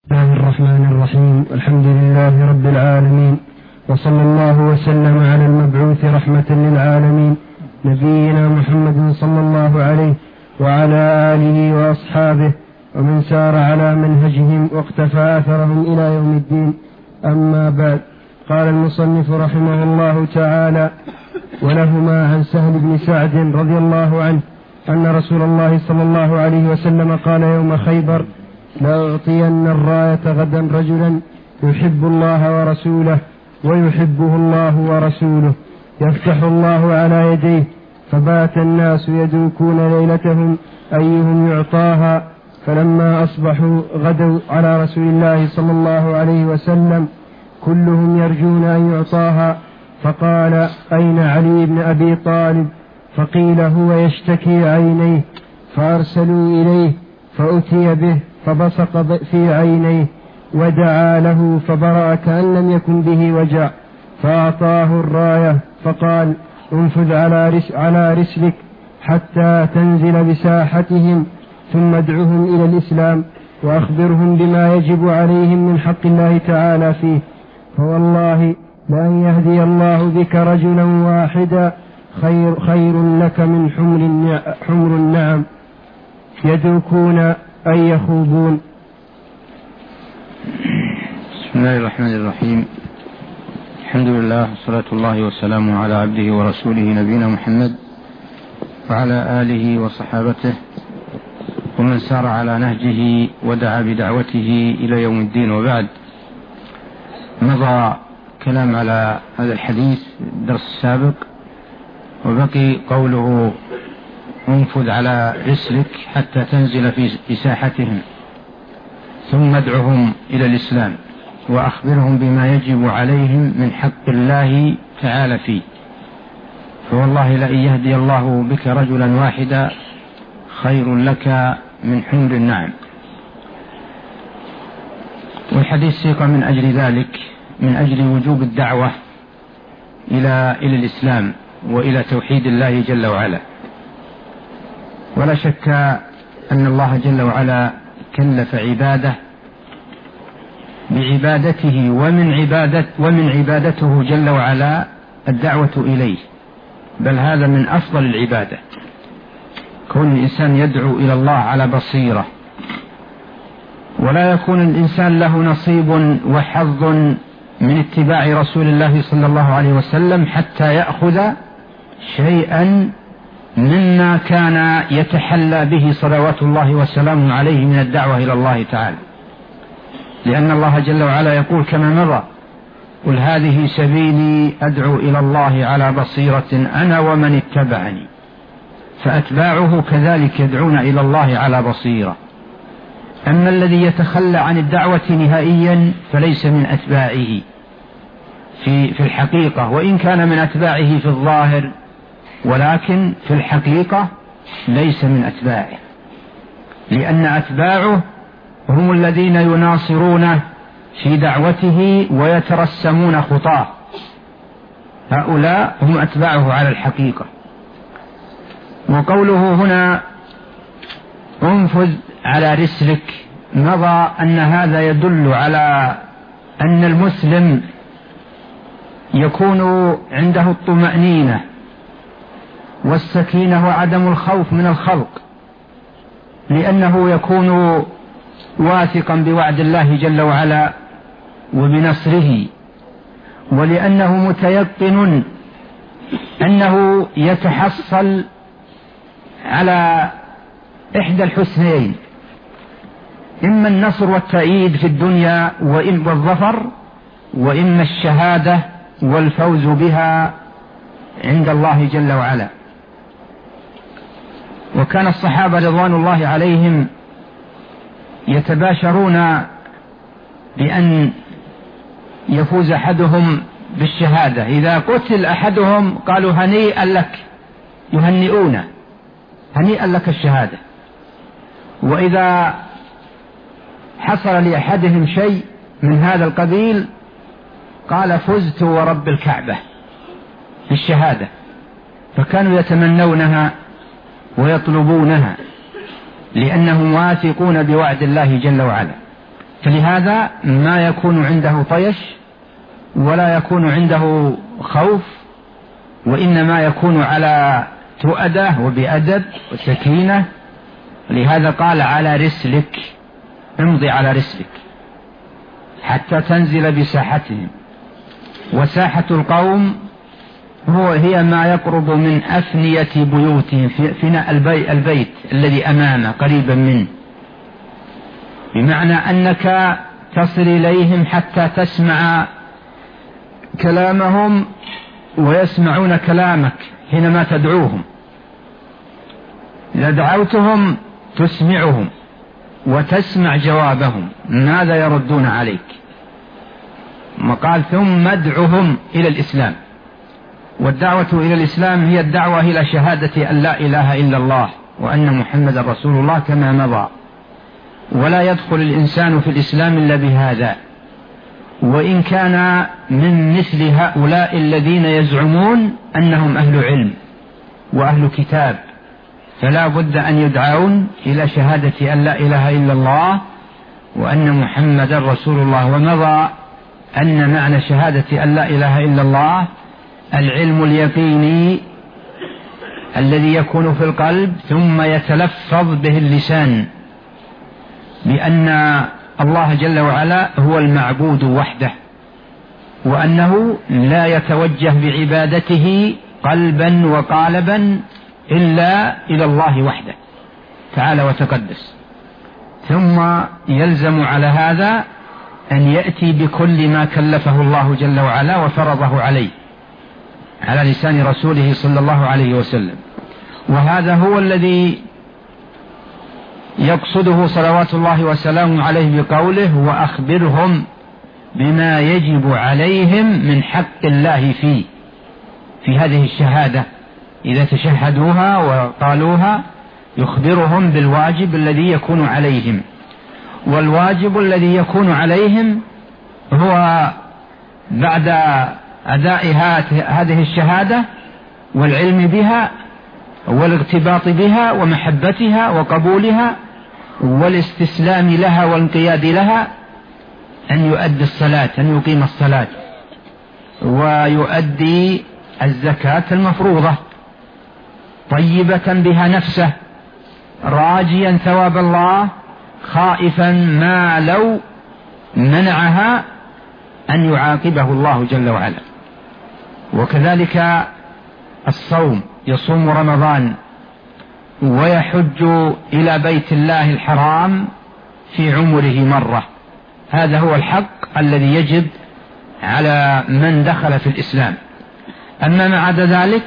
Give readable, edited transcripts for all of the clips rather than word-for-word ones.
بسم الله الرحمن الرحيم. الحمد لله رب العالمين، وصلى الله وسلم على المبعوث رحمة للعالمين نبينا محمد صلى الله عليه وعلى آله وأصحابه ومن سار على منهجهم واقتفى أثرهم إلى يوم الدين. أما بعد، قال المصنف رحمه الله تعالى: ولهما عن سهل بن سعد رضي الله عنه أن رسول الله صلى الله عليه وسلم قال يوم خيبر: لأعطين الراية غدا رجلا يحب الله ورسوله ويحبه الله ورسوله، يفتح الله على يديه. فبات الناس يدوكون ليلتهم أيهم يعطاها، فلما أصبحوا غدوا على رسول الله صلى الله عليه وسلم كلهم يرجون أن يعطاها. فقال: أين علي بن أبي طالب؟ فقيل: هو يشتكي عينيه. فأرسلوا إليه فأتي به فبصق في عينيه ودعا له فبرأ كأن لم يكن به وجع، فأعطاه الراية فقال: انفذ على رسلك حتى تنزل بساحتهم، ثم ادعهم إلى الإسلام وأخبرهم بما يجب عليهم من حق الله تعالى فيه، فوالله لأن يهدي الله بك رجلا واحدا خير لك من حمر النعم يدوكون أي يخوضون. بسم الله الرحمن الرحيم. الحمد لله، صلاة الله وسلامه على عبده ورسوله نبينا محمد وعلى آله وصحابته ومن سار على نهجه ودعا بدعوته إلى يوم الدين. وبعد، مضى كلام على هذا الحديث الدرس السابق، وبقي قوله: انفذ على رسلك حتى تنزل في ساحتهم، ثم ادعهم إلى الإسلام وأخبرهم بما يجب عليهم من حق الله تعالى فيه، فوالله لأن يهدي الله بك رجلا واحدا خير لك من حمر النعم. والحديث سيق من أجل ذلك، من أجل وجوب الدعوة إلى الإسلام وإلى توحيد الله جل وعلا. ولا شك أن الله جل وعلا كلف عباده بعبادته ومن عبادته جل وعلا الدعوة إليه، بل هذا من أفضل العبادة، كون الإنسان يدعو إلى الله على بصيرة، ولا يكون الإنسان له نصيب وحظ من اتباع رسول الله صلى الله عليه وسلم حتى يأخذ شيئا مما كان يتحلى به صلوات الله وسلامه عليه من الدعوة إلى الله تعالى، لأن الله جل وعلا يقول كما مضى: قل هذه سبيلي أدعو إلى الله على بصيرة أنا ومن اتبعني، فأتباعه كذلك يدعون إلى الله على بصيرة. أما الذي يتخلى عن الدعوة نهائيا فليس من أتباعه في الحقيقة، وإن كان من أتباعه في الظاهر، ولكن في الحقيقة ليس من أتباعه، لأن أتباعه هم الذين يناصرونه في دعوته ويترسمون خطاه، هؤلاء هم أتباعه على الحقيقة. وقوله هنا: انفذ على رسلك، مضى أن هذا يدل على أن المسلم يكون عنده الطمأنينة والسكينة وعدم الخوف من الخلق، لأنه يكون واثقا بوعد الله جل وعلا وبنصره، ولأنه متيقن أنه يتحصل على إحدى الحسنين: إما النصر والتأييد في الدنيا وإما الظفر، وإما الشهادة والفوز بها عند الله جل وعلا. وكان الصحابة رضوان الله عليهم يتباشرون بأن يفوز أحدهم بالشهادة، إذا قتل أحدهم قالوا: هنيئا لك، يهنئون، هنيئا لك الشهادة. وإذا حصل لأحدهم شيء من هذا القبيل قال: فزت ورب الكعبة بالشهادة. فكانوا يتمنونها ويطلبونها، لأنهم واثقون بوعد الله جل وعلا. فلهذا ما يكون عنده طيش ولا يكون عنده خوف، وإنما يكون على تؤدة وبأدب وسكينة. لهذا قال على رسلك، امضي على رسلك حتى تنزل بساحتهم. وساحة القوم هي ما يقرب من أفنية بيوتهم، فناء البيت الذي أمامه قريبا منه، بمعنى أنك تصل إليهم حتى تسمع كلامهم ويسمعون كلامك حينما تدعوهم. إذا دعوتهم تسمعهم وتسمع جوابهم ماذا يردون عليك. وقال ثم ادعهم إلى الإسلام. والدعوة إلى الإسلام هي الدعوة إلى شهادة أن لا إله إلا الله وأن محمد رسول الله كما مضى. ولا يدخل الإنسان في الإسلام إلا بهذا. وإن كان من مثل هؤلاء الذين يزعمون أنهم أهل علم وأهل كتاب، فلا بد أن يدعون إلى شهادة أن لا إله إلا الله وأن محمد رسول الله. ومضى أن معنى شهادة أن لا إله إلا الله العلم اليقيني الذي يكون في القلب ثم يتلفظ به اللسان بأن الله جل وعلا هو المعبود وحده، وأنه لا يتوجه بعبادته قلبا وقالبا إلا إلى الله وحده تعالى وتقدس. ثم يلزم على هذا أن يأتي بكل ما كلفه الله جل وعلا وفرضه عليه على لسان رسوله صلى الله عليه وسلم. وهذا هو الذي يقصده صلوات الله وسلامه عليه بقوله وأخبرهم بما يجب عليهم من حق الله في هذه الشهادة. إذا تشهدوها وقالوها يخبرهم بالواجب الذي يكون عليهم. والواجب الذي يكون عليهم هو بعد أداء هذه الشهادة والعلم بها والارتباط بها ومحبتها وقبولها والاستسلام لها والانقياد لها أن يؤدي الصلاة، أن يقيم الصلاة ويؤدي الزكاة المفروضة طيبة بها نفسه راجيا ثواب الله خائفا ما لو منعها أن يعاقبه الله جل وعلا. وكذلك الصوم، يصوم رمضان ويحج إلى بيت الله الحرام في عمره مرة. هذا هو الحق الذي يجب على من دخل في الإسلام. أما ما عدا ذلك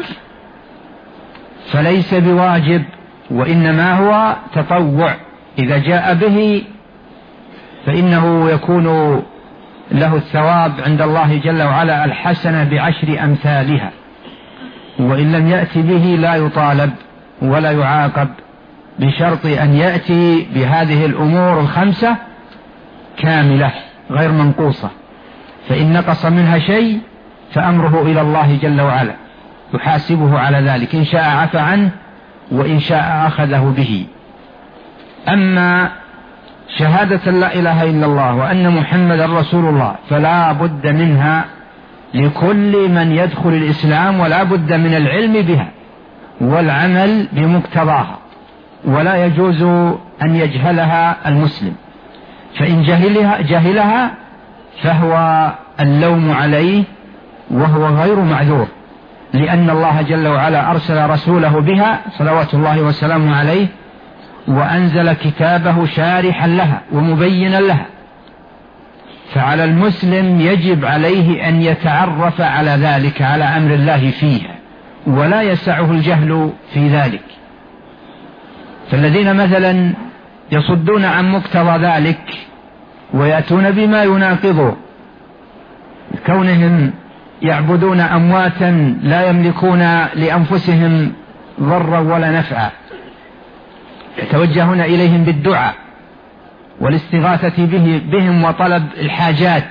فليس بواجب، وإنما هو تطوع. إذا جاء به فإنه يكون له الثواب عند الله جل وعلا الحسنة ب10 أمثالها، وإن لم يأتي به لا يطالب ولا يعاقب، بشرط أن يأتي بهذه الأمور ال5 كاملة غير منقوصة. فإن نقص منها شيء فأمره إلى الله جل وعلا يحاسبه على ذلك، إن شاء عفى عنه وإن شاء أخذه به. أما شهادة لا إله إلا الله وأن محمد رسول الله فلا بد منها لكل من يدخل الإسلام، ولا بد من العلم بها والعمل بمقتضاها، ولا يجوز أن يجهلها المسلم. فإن جهلها فهو اللوم عليه وهو غير معذور، لأن الله جل وعلا أرسل رسوله بها صلوات الله وسلامه عليه وأنزل كتابه شارحا لها ومبينا لها. فعلى المسلم يجب عليه أن يتعرف على ذلك، على أمر الله فيها، ولا يسعه الجهل في ذلك. فالذين مثلا يصدون عن مقتضى ذلك ويأتون بما يناقضه، كونهم يعبدون أمواتا لا يملكون لأنفسهم ضرا ولا نفعا، يتوجهون إليهم بالدعاء والاستغاثة بهم وطلب الحاجات،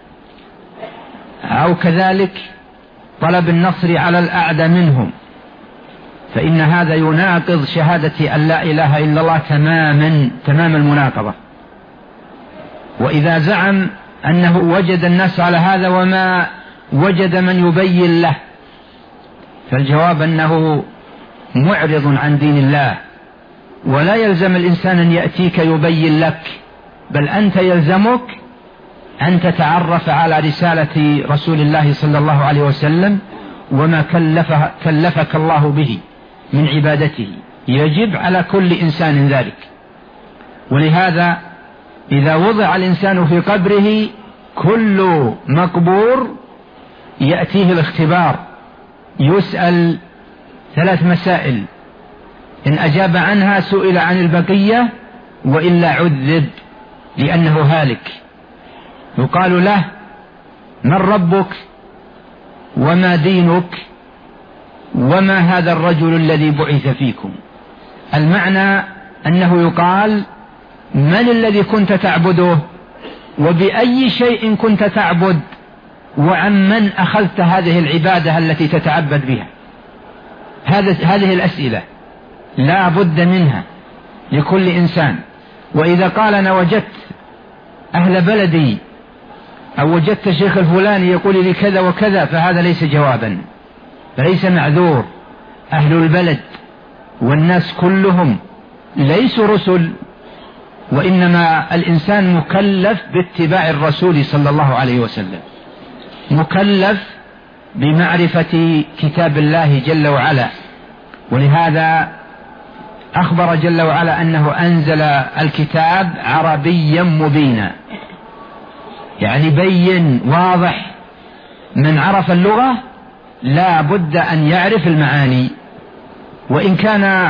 أو كذلك طلب النصر على الأعدى منهم، فإن هذا يناقض شهادة أن لا إله إلا الله تمام المناقضة. وإذا زعم أنه وجد الناس على هذا وما وجد من يبين له، فالجواب أنه معرض عن دين الله، ولا يلزم الإنسان أن يأتيك يبين لك، بل أنت يلزمك أن تتعرف على رسالة رسول الله صلى الله عليه وسلم وما كلفك الله به من عبادته، يجب على كل إنسان ذلك. ولهذا إذا وضع الإنسان في قبره كل مقبور يأتيه الاختبار، يسأل 3 مسائل، إن أجاب عنها سئل عن البقية، وإلا عذب لأنه هالك. يقال له: من ربك وما دينك وما هذا الرجل الذي بعث فيكم؟ المعنى أنه يقال: من الذي كنت تعبده، وبأي شيء كنت تعبد، وعن من أخذت هذه العبادة التي تتعبد بها؟ هذه الأسئلة لا بد منها لكل إنسان. وإذا قال: أنا وجدت أهل بلدي أو وجدت الشيخ الفلاني يقول لي كذا وكذا، فهذا ليس جوابا، فليس معذور. أهل البلد والناس كلهم ليسوا رسل، وإنما الإنسان مكلف باتباع الرسول صلى الله عليه وسلم، مكلف بمعرفة كتاب الله جل وعلا. ولهذا أخبر جل وعلا أنه أنزل الكتاب عربيا مبينا، يعني بين واضح. من عرف اللغة لا بد أن يعرف المعاني، وإن كان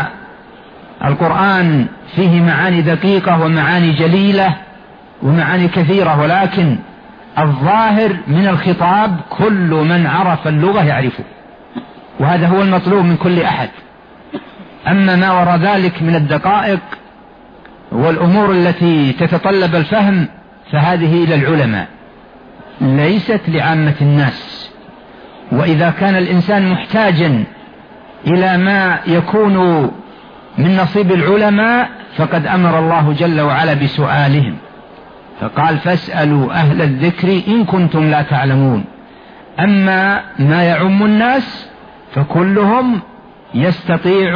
القرآن فيه معاني دقيقة ومعاني جليلة ومعاني كثيرة، ولكن الظاهر من الخطاب كل من عرف اللغة يعرفه، وهذا هو المطلوب من كل أحد. أما ما وراء ذلك من الدقائق والأمور التي تتطلب الفهم فهذه إلى العلماء، ليست لعامة الناس. وإذا كان الإنسان محتاجا إلى ما يكون من نصيب العلماء فقد أمر الله جل وعلا بسؤالهم، فقال: فاسألوا أهل الذكر إن كنتم لا تعلمون. أما ما يعم الناس فكلهم يستطيع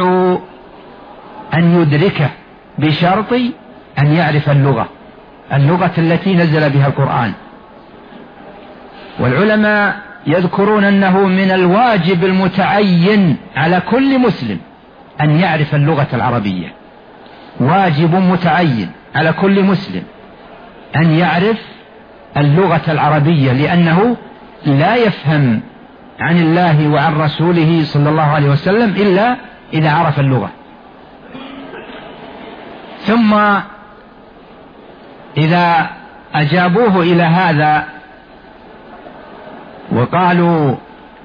أن يدركه بشرط أن يعرف اللغة التي نزل بها القرآن. والعلماء يذكرون أنه من الواجب المتعين على كل مسلم أن يعرف اللغة العربية، واجب متعين على كل مسلم أن يعرف اللغة العربية، لأنه لا يفهم عن الله وعن رسوله صلى الله عليه وسلم إلا إذا عرف اللغة. ثم إذا أجابوه إلى هذا وقالوا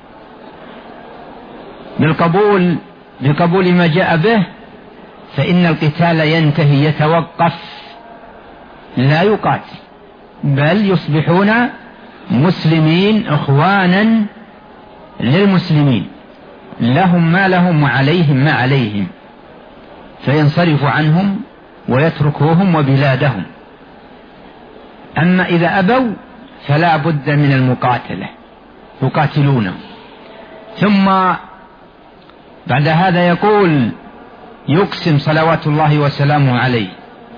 بقبول ما جاء به، فإن القتال ينتهي، يتوقف، لا يقاتل، بل يصبحون مسلمين إخوانا للمسلمين، لهم ما لهم وعليهم ما عليهم، فينصرف عنهم ويتركوهم وبلادهم. أما إذا أبوا فلا بد من المقاتلة، يقاتلونهم. ثم بعد هذا يقول، يقسم صلوات الله وسلامه عليه: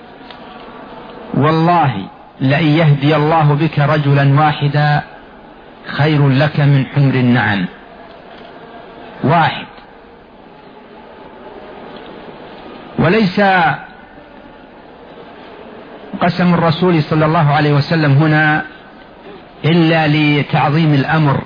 والله لئن يهدي الله بك رجلا واحدا خير لك من حمر النعم. واحد. وليس قسم الرسول صلى الله عليه وسلم هنا إلا لتعظيم الأمر،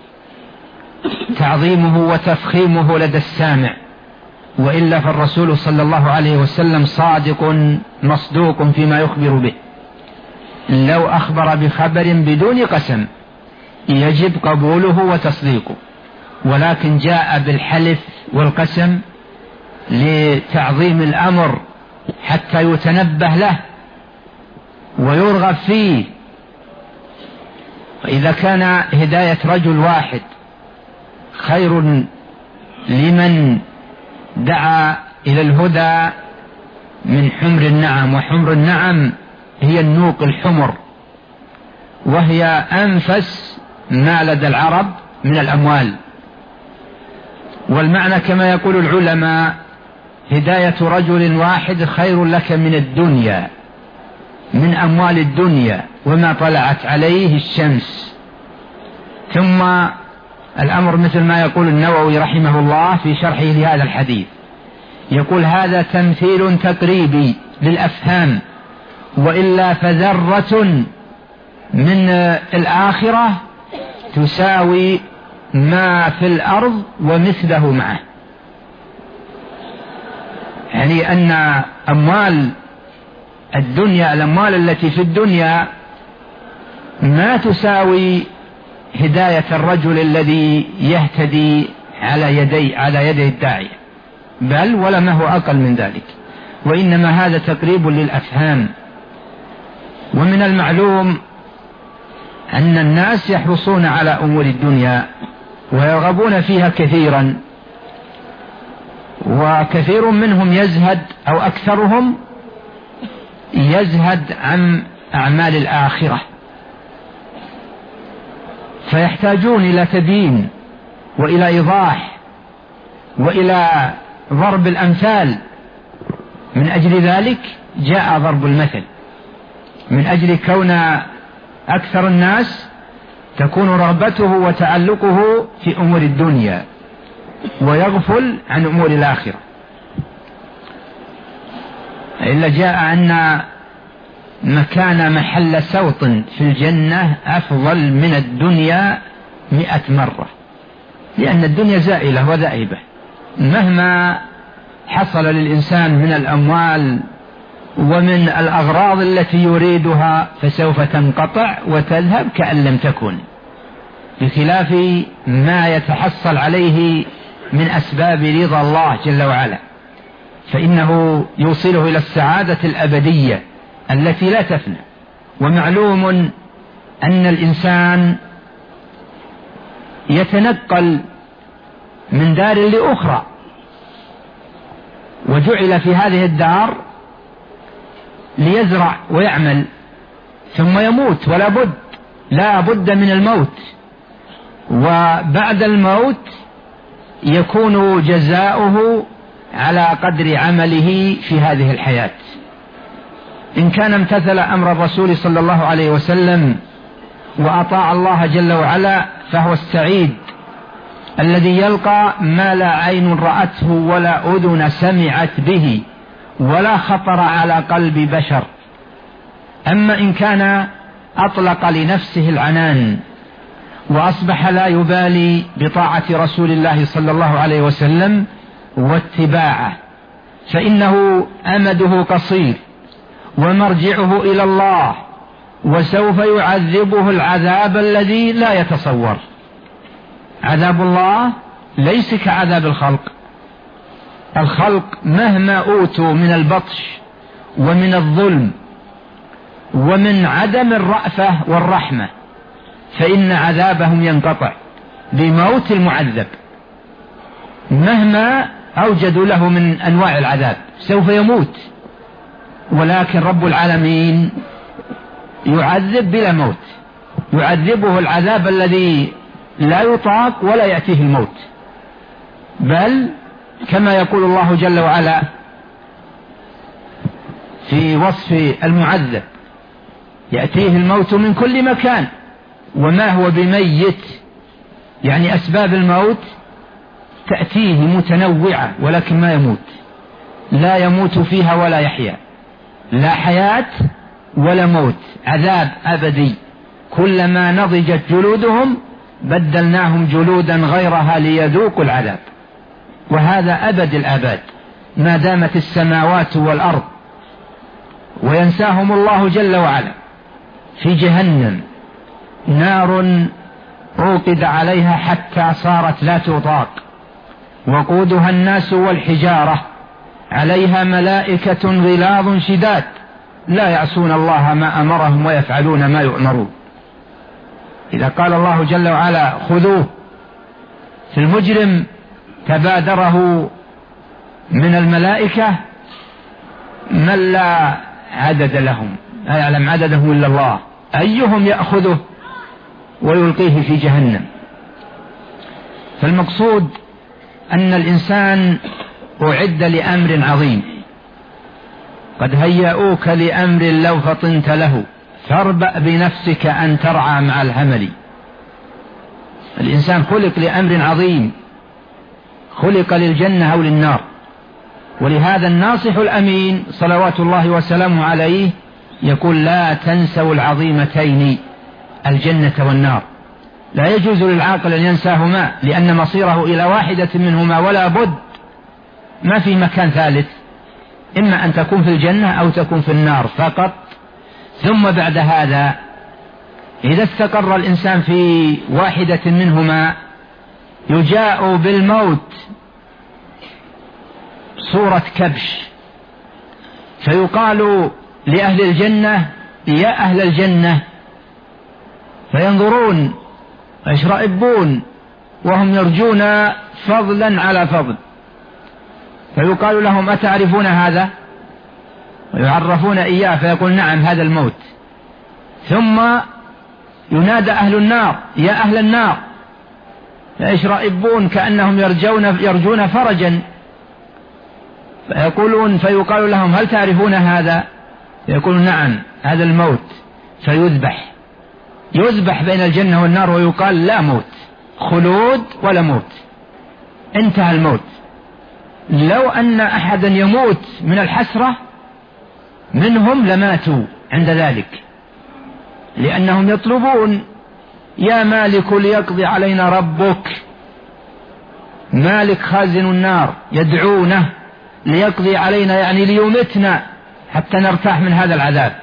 تعظيمه وتفخيمه لدى السامع، وإلا فالرسول صلى الله عليه وسلم صادق مصدوق فيما يخبر به. لو أخبر بخبر بدون قسم يجب قبوله وتصديقه، ولكن جاء بالحلف والقسم لتعظيم الأمر حتى يتنبه له ويرغب فيه. وإذا كان هداية رجل واحد خير لمن دعا إلى الهدى من حمر النعم، وحمر النعم هي النوق الحمر، وهي أنفس ما لدى العرب من الأموال. والمعنى كما يقول العلماء: هداية رجل واحد خير لك من الدنيا، من أموال الدنيا وما طلعت عليه الشمس. ثم الأمر مثل ما يقول النووي رحمه الله في شرحه لهذا الحديث، يقول: هذا تمثيل تقريبي للأفهام، وإلا فذرة من الآخرة تساوي ما في الأرض ومثله معه. يعني أن أموال الدنيا، الأموال التي في الدنيا ما تساوي هداية الرجل الذي يهتدي على يدي الداعية، بل ولا ما هو أقل من ذلك، وإنما هذا تقريب للأفهام. ومن المعلوم أن الناس يحرصون على أمور الدنيا ويرغبون فيها كثيرا، وكثير منهم يزهد أو أكثرهم يزهد عن أعمال الآخرة، فيحتاجون إلى تبيين وإلى إيضاح وإلى ضرب الأمثال. من أجل ذلك جاء ضرب المثل، من أجل كون أكثر الناس تكون رغبته وتعلقه في أمور الدنيا ويغفل عن أمور الآخرة. إلا جاء أن مكان محل سوط في الجنة أفضل من الدنيا 100 مرة، لأن الدنيا زائلة وذائبة، مهما حصل للإنسان من الأموال ومن الأغراض التي يريدها فسوف تنقطع وتذهب كأن لم تكن، بخلاف ما يتحصل عليه من أسباب رضا الله جل وعلا، فإنه يوصله إلى السعادة الأبدية التي لا تفنى. ومعلوم أن الإنسان يتنقل من دار لأخرى، وجعل في هذه الدار ليزرع ويعمل ثم يموت، لا بد من الموت، وبعد الموت يكون جزاؤه على قدر عمله في هذه الحياة. إن كان امتثل أمر الرسول صلى الله عليه وسلم وأطاع الله جل وعلا فهو السعيد الذي يلقى ما لا عين رأته ولا أذن سمعت به ولا خطر على قلب بشر. أما إن كان أطلق لنفسه العنان وأصبح لا يبالي بطاعة رسول الله صلى الله عليه وسلم واتباعه، فإنه أمده قصير ومرجعه إلى الله، وسوف يعذبه العذاب الذي لا يتصور. عذاب الله ليس كعذاب الخلق. الخلق مهما أوتوا من البطش ومن الظلم ومن عدم الرأفة والرحمة فإن عذابهم ينقطع بموت المعذب، مهما أوجدوا له من أنواع العذاب سوف يموت. ولكن رب العالمين يعذب بلا موت، يعذبه العذاب الذي لا يطاق ولا يأتيه الموت، بل كما يقول الله جل وعلا في وصف المعذب: يأتيه الموت من كل مكان وما هو بميت. يعني أسباب الموت تأتيه متنوعة ولكن ما يموت، لا يموت فيها ولا يحيا، لا حياة ولا موت، عذاب أبدي. كلما نضجت جلودهم بدلناهم جلودا غيرها ليذوقوا العذاب، وهذا أبد الآباد ما دامت السماوات والأرض. وينساهم الله جل وعلا في جهنم نار أوقد عليها حتى صارت لا تطاق، وقودها الناس والحجارة، عليها ملائكة غلاظ شداد لا يعصون الله ما أمرهم ويفعلون ما يؤمرون. إذا قال الله جل وعلا خذوه، في المجرم تبادره من الملائكة من لا عدد لهم، لا يعلم عددهم إلا الله، أيهم يأخذه ويلقيه في جهنم. فالمقصود أن الإنسان أعد لأمر عظيم، قد هيئوك لأمر لو فطنت له، فاربأ بنفسك أن ترعى مع الهمل. الإنسان خلق لأمر عظيم، خلق للجنة أو للنار. ولهذا الناصح الأمين صلوات الله وسلامه عليه يقول: لا تنسوا العظيمتين الجنة والنار. لا يجوز للعاقل أن ينساهما، لأن مصيره إلى واحدة منهما ولا بد، ما في مكان ثالث، إما أن تكون في الجنة أو تكون في النار فقط. ثم بعد هذا إذا استقر الإنسان في واحدة منهما يجاء بالموت صورة كبش، فيقال لأهل الجنة: يا أهل الجنة، فينظرون ويشرئبون وهم يرجون فضلا على فضل، فيقال لهم: أتعرفون هذا؟ ويعرفون إياه، فيقول: نعم، هذا الموت. ثم ينادى أهل النار: يا أهل النار، فيشرئبون كأنهم يرجون فرجا، فيقال لهم: هل تعرفون هذا؟ فيقولون: نعم، هذا الموت. يذبح بين الجنة والنار، ويقال: لا موت، خلود ولا موت، انتهى الموت. لو أن أحدا يموت من الحسرة منهم لماتوا عند ذلك، لأنهم يطلبون: يا مالك ليقضي علينا ربك. مالك خازن النار يدعونه ليقضي علينا، يعني ليمتنا حتى نرتاح من هذا العذاب.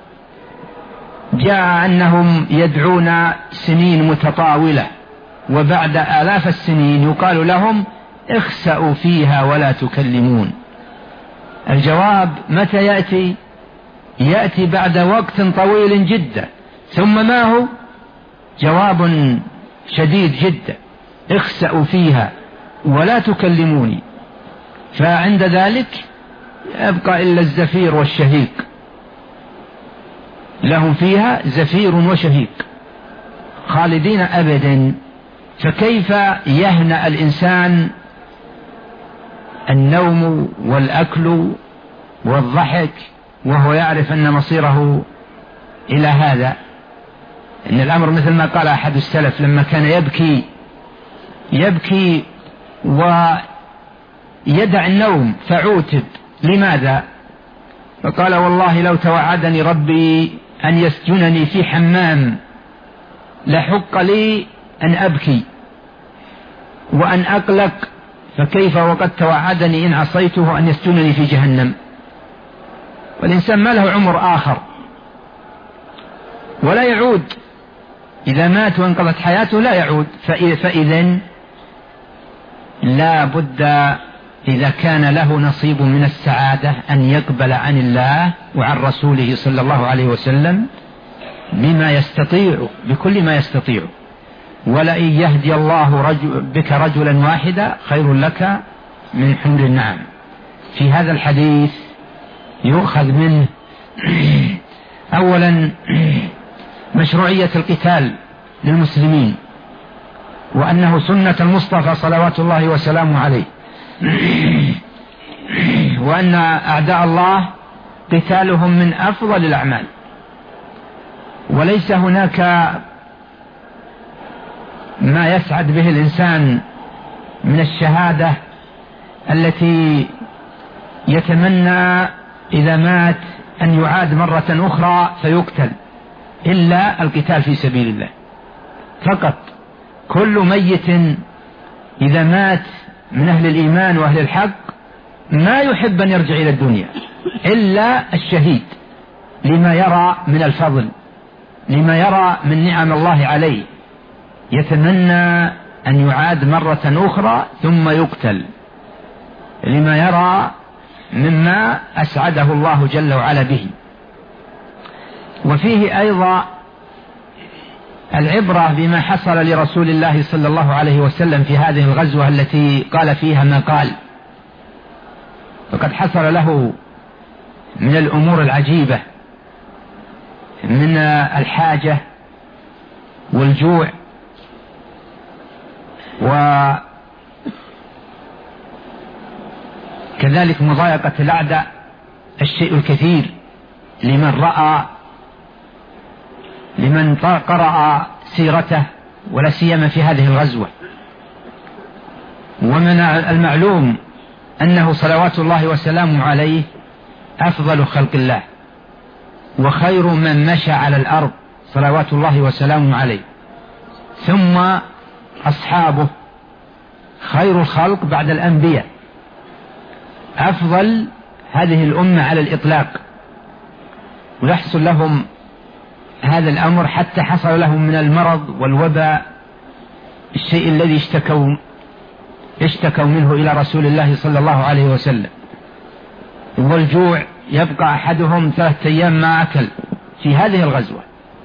جاء أنهم يدعون سنين متطاولة، وبعد آلاف السنين يقال لهم: اخسأوا فيها ولا تكلمون. الجواب متى يأتي؟ يأتي بعد وقت طويل جدا. ثم ما هو؟ جواب شديد جدا: اخسأوا فيها ولا تكلموني. فعند ذلك يبقى إلا الزفير والشهيق، لهم فيها زفير وشهيق خالدين أبدا. فكيف يهنأ الإنسان النوم والأكل والضحك وهو يعرف أن مصيره إلى هذا؟ إن الأمر مثل ما قال أحد السلف لما كان يبكي ويدع النوم فعوتب: لماذا؟ فقال: والله لو توعدني ربي أن يسجنني في حمام لحق لي أن أبكي وأن أقلق، فكيف وقد توعدني إن عصيته أن يسجنني في جهنم. والإنسان ما له عمر آخر ولا يعود، إذا مات وانقضت حياته لا يعود. فإذن لا بد إذا كان له نصيب من السعادة أن يقبل عن الله وعن رسوله صلى الله عليه وسلم بما يستطيع، بكل ما يستطيع. ولئن يهدي الله بك رجلا واحدا خير لك من حمر النعم. في هذا الحديث يؤخذ منه أولا مشروعية القتال للمسلمين، وأنه سنة المصطفى صلوات الله وسلامه عليه، وأن أعداء الله قتالهم من أفضل الأعمال، وليس هناك ما يسعد به الإنسان من الشهادة التي يتمنى إذا مات أن يعاد مرة أخرى فيقتل، إلا القتال في سبيل الله فقط. كل ميت إذا مات من أهل الإيمان وأهل الحق ما يحب أن يرجع إلى الدنيا إلا الشهيد، لما يرى من الفضل، لما يرى من نعم الله عليه، يتمنى أن يعاد مرة أخرى ثم يقتل، لما يرى مما أسعده الله جل وعلا به. وفيه أيضا العبرة بما حصل لرسول الله صلى الله عليه وسلم في هذه الغزوة التي قال فيها ما قال، فقد حصل له من الأمور العجيبة من الحاجة والجوع وكذلك مضايقة الأعداء الشيء الكثير لمن قرأ سيرته ولا سيما في هذه الغزوة. ومن المعلوم أنه صلوات الله وسلامه عليه أفضل خلق الله وخير من مشى على الأرض صلوات الله وسلامه عليه، ثم أصحابه خير الخلق بعد الأنبياء، أفضل هذه الأمة على الإطلاق. ويحصل لهم هذا الأمر حتى حصل لهم من المرض والوباء الشيء الذي اشتكوا منه إلى رسول الله صلى الله عليه وسلم، والجوع يبقى أحدهم 3 أيام ما أكل في هذه الغزوة،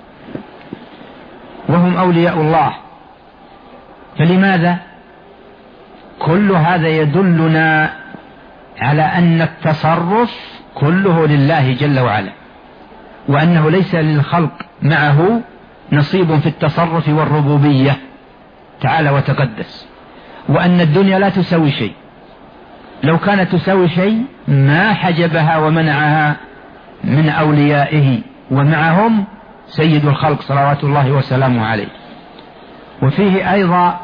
وهم أولياء الله. فلماذا؟ كل هذا يدلنا على أن التصرف كله لله جل وعلا، وأنه ليس للخلق معه نصيب في التصرف والربوبية تعالى وتقدس، وأن الدنيا لا تسوي شيء، لو كانت تسوي شيء ما حجبها ومنعها من أوليائه، ومعهم سيد الخلق صلوات الله وسلامه عليه. وفيه أيضا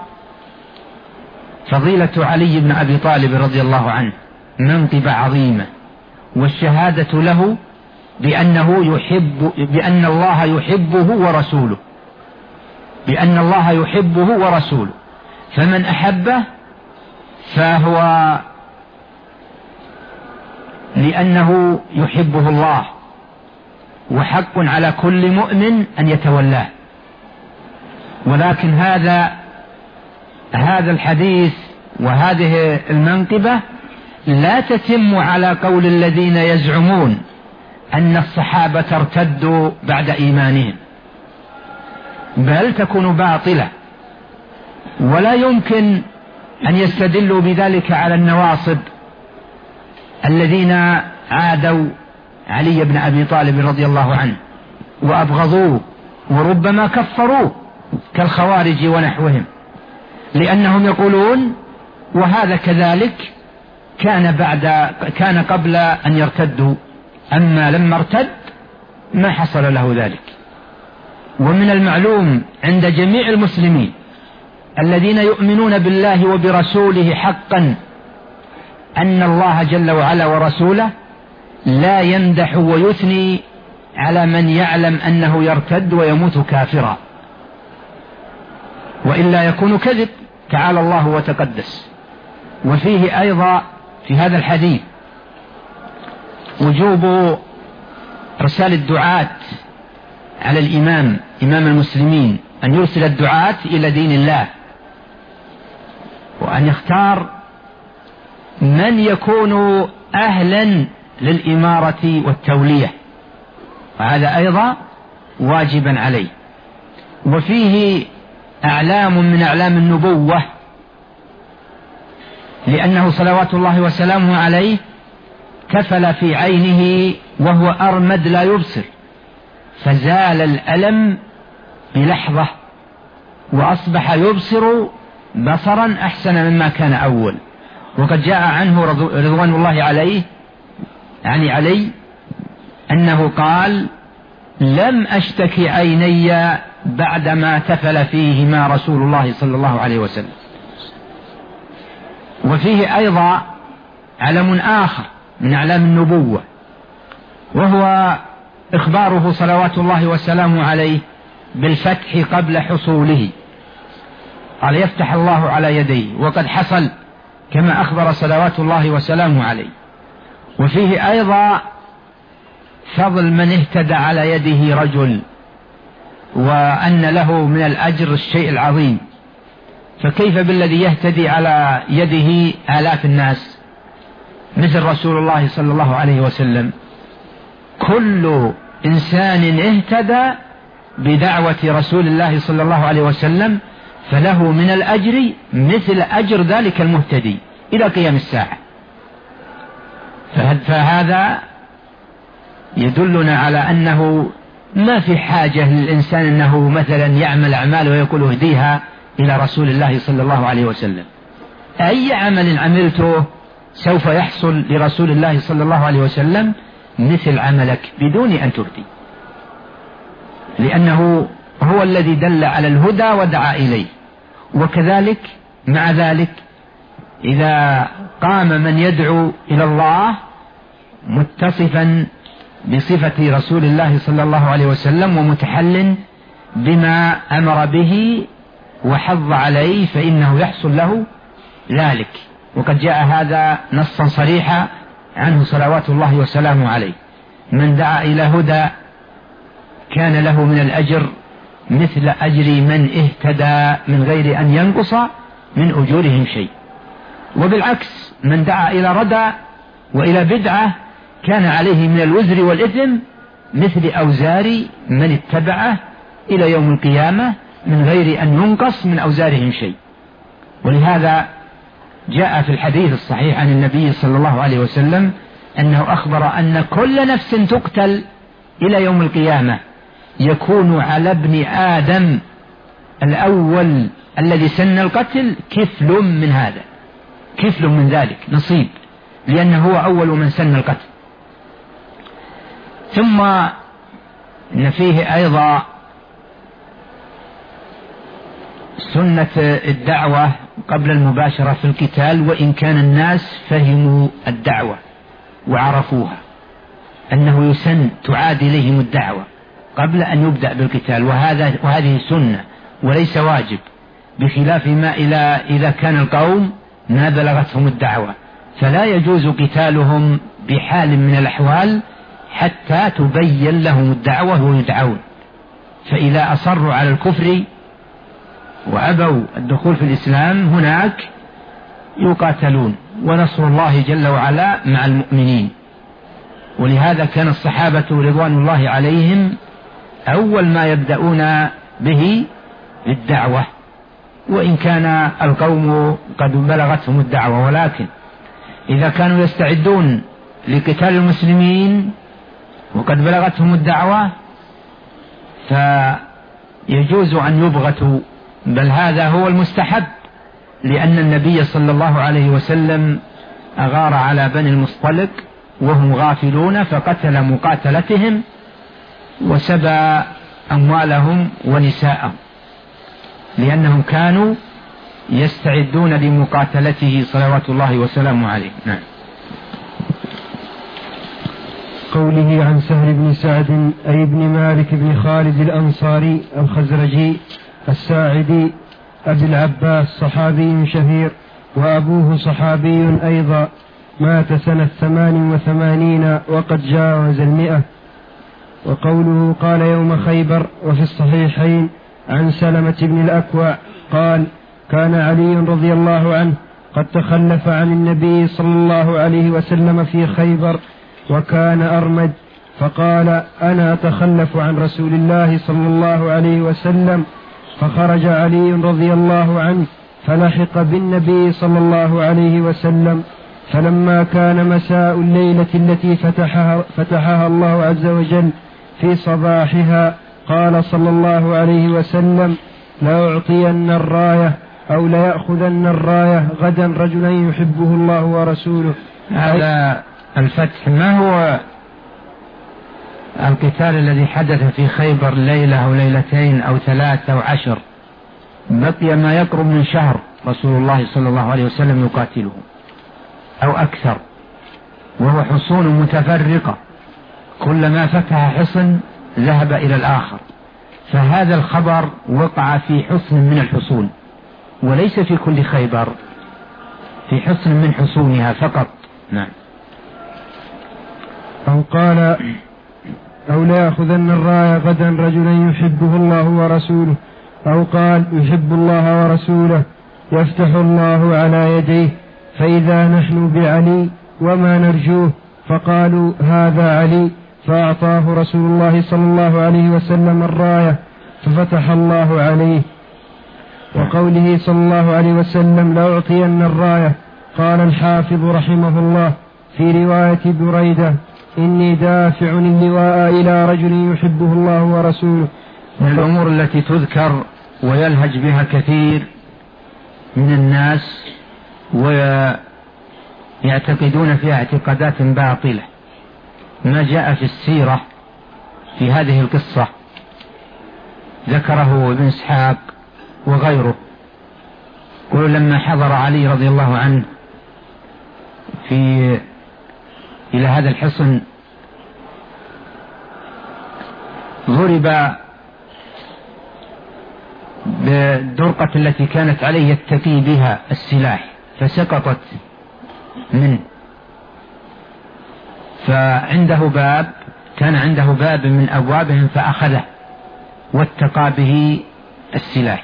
فضيلة علي بن أبي طالب رضي الله عنه، منقبة عظيمة، والشهادة له بأن الله يحبه ورسوله، بأن الله يحبه ورسوله، فمن أحبه فهو لأنه يحبه الله، وحق على كل مؤمن أن يتولاه. ولكن هذا الحديث وهذه المنقبة لا تتم على قول الذين يزعمون أن الصحابة ارتدوا بعد إيمانهم، بل تكون باطلة، ولا يمكن أن يستدلوا بذلك على النواصب الذين عادوا علي بن أبي طالب رضي الله عنه وأبغضوه وربما كفروه كالخوارج ونحوهم، لأنهم يقولون وهذا كذلك كان قبل أن يرتدوا، أما لما ارتد ما حصل له ذلك. ومن المعلوم عند جميع المسلمين الذين يؤمنون بالله وبرسوله حقا أن الله جل وعلا ورسوله لا يمدح ويثني على من يعلم أنه يرتد ويموت كافرا، وإلا يكون كذب تعالى الله وتقدس. وفيه أيضا في هذا الحديث وجوب إرسال الدعاة على إمام المسلمين، أن يرسل الدعاة إلى دين الله، وأن يختار من يكون أهلا للإمارة والتولية، وهذا أيضا واجبا عليه. وفيه أعلام من أعلام النبوة، لأنه صلوات الله وسلامه عليه كفل في عينه وهو أرمد لا يبصر، فزال الألم بلحظة وأصبح يبصر بصرا أحسن مما كان أول. وقد جاء عنه رضوان الله عليه يعني علي أنه قال: لم أشتكي عيني بعدما تفل فيهما رسول الله صلى الله عليه وسلم. وفيه أيضا علم آخر من أعلام النبوة، وهو إخباره صلوات الله وسلامه عليه بالفتح قبل حصوله، قال: يفتح الله على يديه، وقد حصل كما أخبر صلوات الله وسلامه عليه. وفيه أيضا فضل من اهتدى على يده رجل، وأن له من الأجر الشيء العظيم، فكيف بالذي يهتدي على يده آلاف الناس مثل رسول الله صلى الله عليه وسلم؟ كل إنسان اهتدى بدعوة رسول الله صلى الله عليه وسلم فله من الأجر مثل أجر ذلك المهتدي إلى قيام الساعة. فهذا يدلنا على أنه ما في حاجة للإنسان أنه مثلا يعمل أعمال ويقول اهديها إلى رسول الله صلى الله عليه وسلم. أي عمل عملته سوف يحصل لرسول الله صلى الله عليه وسلم مثل عملك بدون أن تهدي، لأنه هو الذي دل على الهدى ودعا إليه. وكذلك مع ذلك إذا قام من يدعو إلى الله متصفا بصفة رسول الله صلى الله عليه وسلم ومتحل بما أمر به وحض عليه فإنه يحصل له ذلك. وقد جاء هذا نصا صريحا عنه صلوات الله وسلامه عليه: من دعا إلى هدى كان له من الأجر مثل أجر من اهتدى من غير أن ينقص من أجورهم شيء. وبالعكس من دعا إلى ردى وإلى بدعة كان عليه من الوزر والإثم مثل أوزار من اتبعه إلى يوم القيامة من غير أن ينقص من أوزارهم شيء. ولهذا جاء في الحديث الصحيح عن النبي صلى الله عليه وسلم أنه أخبر أن كل نفس تقتل إلى يوم القيامة يكون على ابن آدم الأول الذي سن القتل كفل من هذا، كفل من ذلك، نصيب، لأنه هو أول من سن القتل. ثم إن فيه أيضا سنة الدعوة قبل المباشرة في القتال، وإن كان الناس فهموا الدعوة وعرفوها أنه يسن تعاد إليهم الدعوة قبل أن يبدأ بالقتال، وهذه سنة وليس واجب، بخلاف ما إذا كان القوم ما بلغتهم الدعوة فلا يجوز قتالهم بحال من الأحوال حتى تبين لهم الدعوة ويدعون. فإذا أصروا على الكفر وأبوا الدخول في الإسلام هناك يقاتلون، ونصر الله جل وعلا مع المؤمنين. ولهذا كان الصحابة رضوان الله عليهم أول ما يبدأون به الدعوة، وإن كان القوم قد بلغتهم الدعوة، ولكن إذا كانوا يستعدون لقتال المسلمين وقد بلغتهم الدعوة فيجوز أن يبغتوا، بل هذا هو المستحب، لأن النبي صلى الله عليه وسلم أغار على بني المصطلق وهم غافلون فقتل مقاتلتهم وسبى أموالهم ونساءهم، لأنهم كانوا يستعدون لمقاتلته صلوات الله وسلامه عليه. نعم. قوله عن سهل بن سعد أي بن مالك بن خالد الأنصاري الخزرجي الساعدي أبي العباس صحابي شهير، وأبوه صحابي أيضا، مات سنة 88 وقد جاوز 100. وقوله قال يوم خيبر، وفي الصحيحين عن سلمة بن الأكوع قال كان علي رضي الله عنه قد تخلف عن النبي صلى الله عليه وسلم في خيبر وكان أرمد، فقال أنا أتخلف عن رسول الله صلى الله عليه وسلم، فخرج علي رضي الله عنه فلحق بالنبي صلى الله عليه وسلم، فلما كان مساء الليلة التي فتحها الله عز وجل في صباحها قال صلى الله عليه وسلم لأعطين الراية أو ليأخذن الراية غدا رجلا يحبه الله ورسوله. هذا الفتح ما هو القتال الذي حدث في خيبر ليلة أو ليلتين أو 3 أو 10، بقي ما يقرب من شهر رسول الله صلى الله عليه وسلم يقاتله أو أكثر، وهو حصون متفرقة، كلما فتح حصن ذهب إلى الآخر، فهذا الخبر وقع في حصن من الحصون وليس في كل خيبر، في حصن من حصونها فقط. نعم. أو قال أو لا يأخذن الراية غدا رجلا يحبه الله ورسوله، أو قال يحب الله ورسوله يفتح الله على يديه فإذا نحن بعلي وما نرجوه، فقالوا هذا علي، فأعطاه رسول الله صلى الله عليه وسلم الراية ففتح الله عليه. وقوله صلى الله عليه وسلم لأعطين الراية، قال الحافظ رحمه الله في رواية بريدة إني دافع اللواء إلى رجل يحبه الله ورسوله. من الأمور التي تذكر ويلهج بها كثير من الناس ويعتقدون فيها اعتقادات باطلة ما جاء في السيرة في هذه القصة، ذكره ابن إسحاق وغيره. قالوا لما حضر علي رضي الله عنه إلى هذا الحصن ضرب بالدرقة التي كانت عليه يتقي بها السلاح فسقطت منه، كان عنده باب من أبوابهم فأخذه واتقى به السلاح.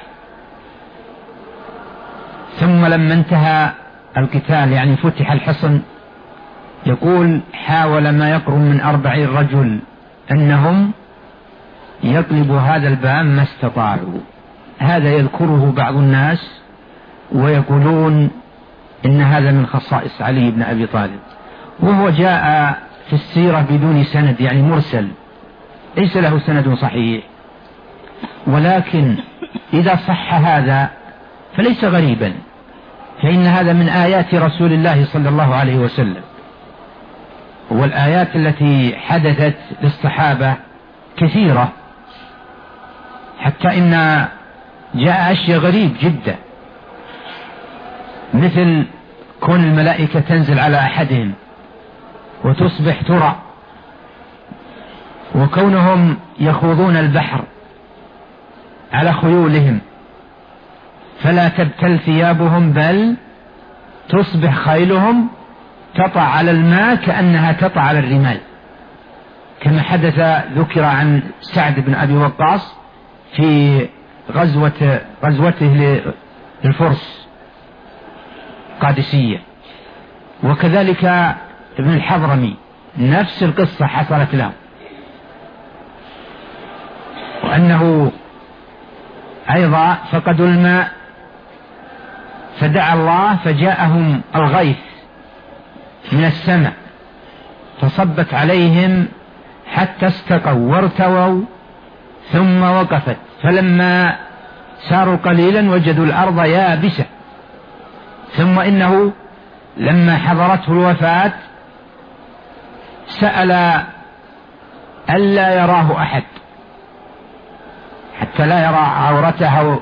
ثم لما انتهى القتال يعني فتح الحصن، يقول حاول ما يقرب من 40 رجل أنهم يقلبوا هذا الباب ما استطاعوا. هذا يذكره بعض الناس ويقولون إن هذا من خصائص علي بن أبي طالب، وهو جاء في السيرة بدون سند يعني مرسل، ليس له سند صحيح، ولكن إذا صح هذا فليس غريبا، فإن هذا من آيات رسول الله صلى الله عليه وسلم، والآيات التي حدثت للصحابة كثيرة، حتى إن جاء أشياء غريب جدا مثل كون الملائكة تنزل على أحدهم وتصبح ترى، وكونهم يخوضون البحر على خيولهم فلا تبتل ثيابهم بل تصبح خيلهم تطع على الماء كأنها تطع على الرمال، كما ذكر عن سعد بن أبي وقاص في غزوته للفرس قادسية. وكذلك ابن الحضرمي نفس القصة حصلت له، وأنه أيضا فقدوا الماء فدعا الله فجاءهم الغيث من السماء فصبت عليهم حتى استقوا وارتووا، ثم وقفت فلما ساروا قليلا وجدوا الأرض يابسة. ثم إنه لما حضرته الوفاة سأل ألا يراه أحد حتى لا يرى عورته،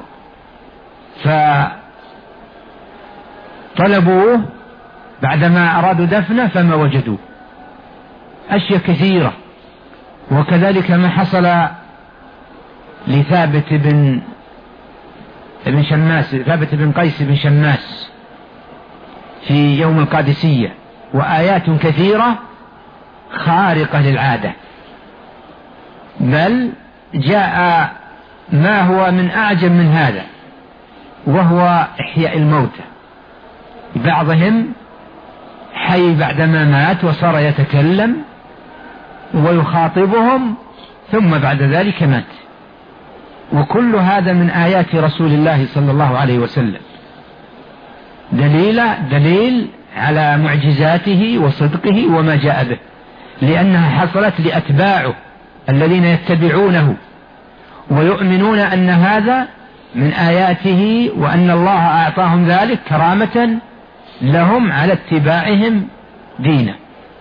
فطلبوه بعدما أرادوا دفنه فما وجدوه. أشياء كثيرة. وكذلك ما حصل لثابت بن قيس بن شماس في يوم القادسية، وآيات كثيرة خارقة للعادة، بل جاء ما هو من أعجب من هذا، وهو إحياء الموتى. بعضهم حي بعدما مات وصار يتكلم ويخاطبهم ثم بعد ذلك مات، وكل هذا من آيات رسول الله صلى الله عليه وسلم، دليل على معجزاته وصدقه وما جاء به، لأنها حصلت لأتباعه الذين يتبعونه ويؤمنون أن هذا من آياته، وأن الله أعطاهم ذلك كرامة لهم على اتباعهم دينه.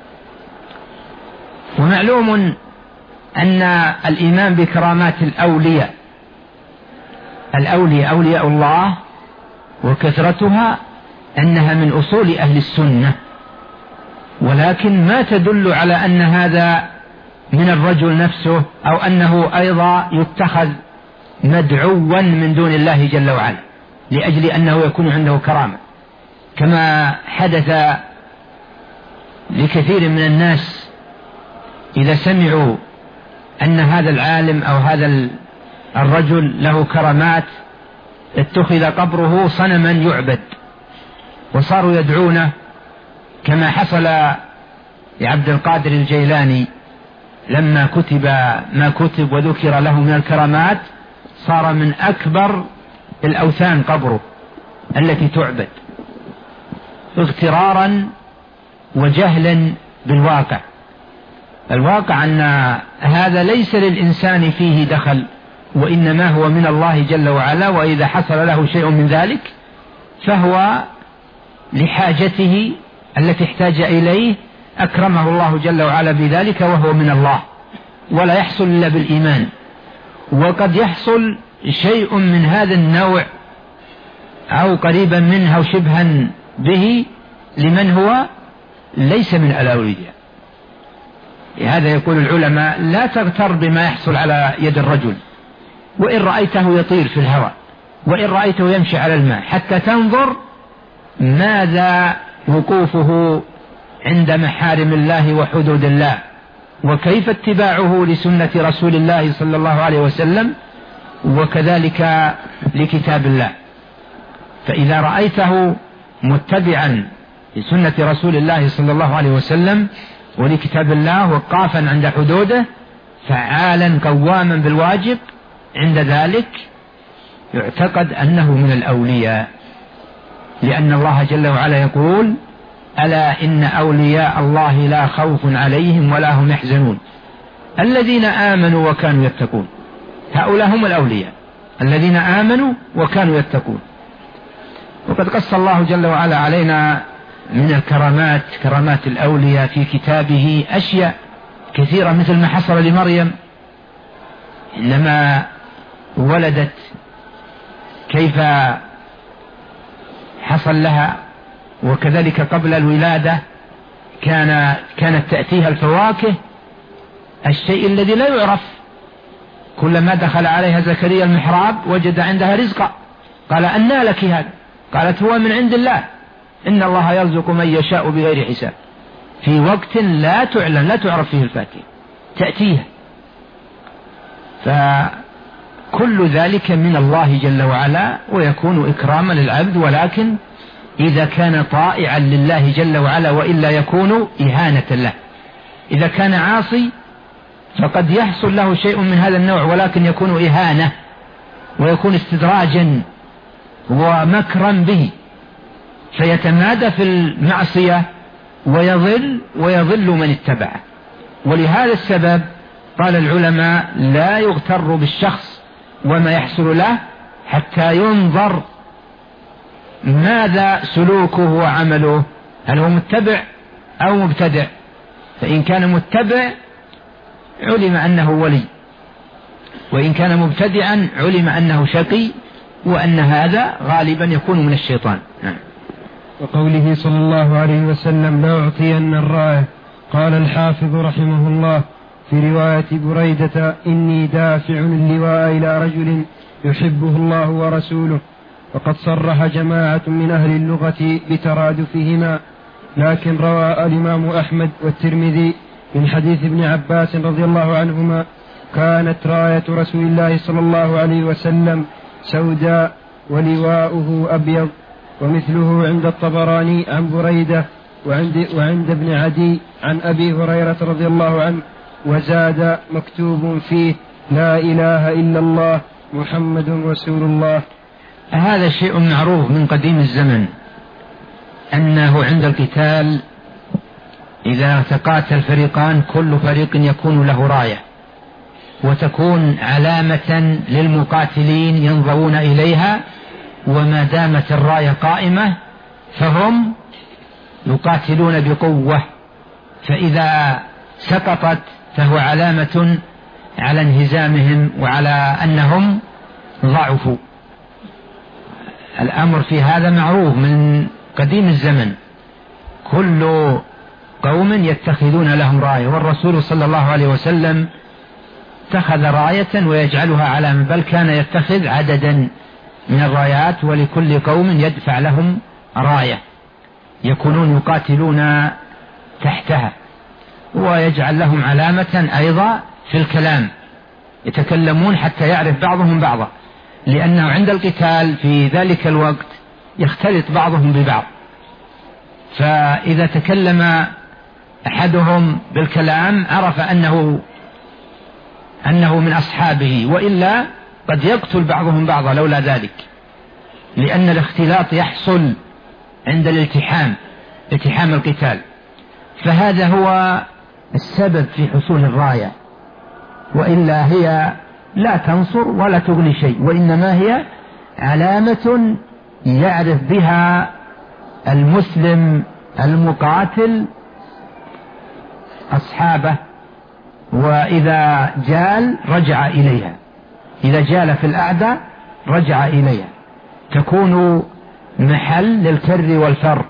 ومعلوم أن الإيمان بكرامات أولياء الله وكثرتها أنها من أصول أهل السنة، ولكن ما تدل على أن هذا من الرجل نفسه أو أنه أيضا يتخذ مدعوا من دون الله جل وعلا لأجل أنه يكون عنده كرامة، كما حدث لكثير من الناس إذا سمعوا أن هذا العالم أو هذا الرجل له كرامات اتخذ قبره صنما يعبد وصاروا يدعونه، كما حصل لعبد القادر الجيلاني لما كتب ما كتب وذكر له من الكرامات صار من أكبر الأوثان قبره التي تعبد اغترارا وجهلا بالواقع. الواقع أن هذا ليس للإنسان فيه دخل، وإنما هو من الله جل وعلا، وإذا حصل له شيء من ذلك فهو لحاجته التي احتاج إليه أكرمه الله جل وعلا بذلك، وهو من الله ولا يحصل إلا بالإيمان. وقد يحصل شيء من هذا النوع أو قريبا منه أو شبها به لمن هو ليس من الأولياء. لهذا يقول العلماء لا تغتر بما يحصل على يد الرجل، وإن رأيته يطير في الهواء، وإن رأيته يمشي على الماء، حتى تنظر ماذا وقوفه عند محارم الله وحدود الله، وكيف اتباعه لسنة رسول الله صلى الله عليه وسلم، وكذلك لكتاب الله. فإذا رأيته متبعا لسنة رسول الله صلى الله عليه وسلم ولكتاب الله، وقافا عند حدوده، فعالا قواما بالواجب، عند ذلك يعتقد أنه من الأولياء، لأن الله جل وعلا يقول: ألا إن أولياء الله لا خوف عليهم ولا هم يحزنون الذين آمنوا وكانوا يتقون. هؤلاء هم الأولياء الذين آمنوا وكانوا يتقون. وقد قص الله جل وعلا علينا من الكرامات، كرامات الأولياء في كتابه، أشياء كثيرة، مثل ما حصل لمريم إنما ولدت، كيف حصل لها، وكذلك قبل الولادة كانت تأتيها الفواكه، الشيء الذي لا يعرف. كلما دخل عليها زكريا المحراب وجد عندها رزقا، قال: أنى لك هذا؟ قالت: هو من عند الله، إن الله يرزق من يشاء بغير حساب، في وقت لا تعلم، لا تعرف فيه الفاكهة تأتيها. فكل ذلك من الله جل وعلا، ويكون إكراما للعبد، ولكن إذا كان طائعا لله جل وعلا، وإلا يكون إهانة له. إذا كان عاصي فقد يحصل له شيء من هذا النوع، ولكن يكون إهانة، ويكون استدراجا ومكرا به، فيتمادى في المعصية ويضل من اتبعه. ولهذا السبب قال العلماء: لا يغتر بالشخص وما يحصل له حتى ينظر ماذا سلوكه وعمله، هل هو متبع أو مبتدع. فإن كان متبع علم أنه ولي، وإن كان مبتدعا علم أنه شقي، وأن هذا غالبا يكون من الشيطان. نعم. وقوله صلى الله عليه وسلم: لأعطين الراية. قال الحافظ رحمه الله في رواية بريدة: إني دافع اللواء إلى رجل يحبه الله ورسوله. وقد صرح جماعة من أهل اللغة بترادفهما، لكن روى الإمام أحمد والترمذي من حديث ابن عباس رضي الله عنهما: كانت راية رسول الله صلى الله عليه وسلم سوداء ولواؤه أبيض. ومثله عند الطبراني عن بريدة وعند ابن عدي عن أبي هريرة رضي الله عنه، وزاد مكتوب فيه: لا إله إلا الله محمد رسول الله. هذا شيء معروف من قديم الزمن، أنه عند القتال إذا تقاتل فريقان كل فريق يكون له راية، وتكون علامة للمقاتلين ينظرون إليها، وما دامت الراية قائمة فهم يقاتلون بقوة، فإذا سقطت فهو علامة على انهزامهم وعلى أنهم ضعفوا. الأمر في هذا معروف من قديم الزمن، كل قوم يتخذون لهم راية، والرسول صلى الله عليه وسلم اتخذ راية ويجعلها علامة، بل كان يتخذ عددا من الرايات، ولكل قوم يدفع لهم راية يكونون يقاتلون تحتها، ويجعل لهم علامة أيضا في الكلام، يتكلمون حتى يعرف بعضهم بعضا، لأنه عند القتال في ذلك الوقت يختلط بعضهم ببعض، فإذا تكلم أحدهم بالكلام عرف أنه من أصحابه، وإلا قد يقتل بعضهم بعضا لولا ذلك، لأن الاختلاط يحصل عند الالتحام القتال. فهذا هو السبب في حصول الراية، وإلا هي لا تنصر ولا تغني شيء، وإنما هي علامة يعرف بها المسلم المقاتل أصحابه، وإذا جال رجع إليها، إذا جال في الأعداء رجع إليها، تكون محل للكر والفر.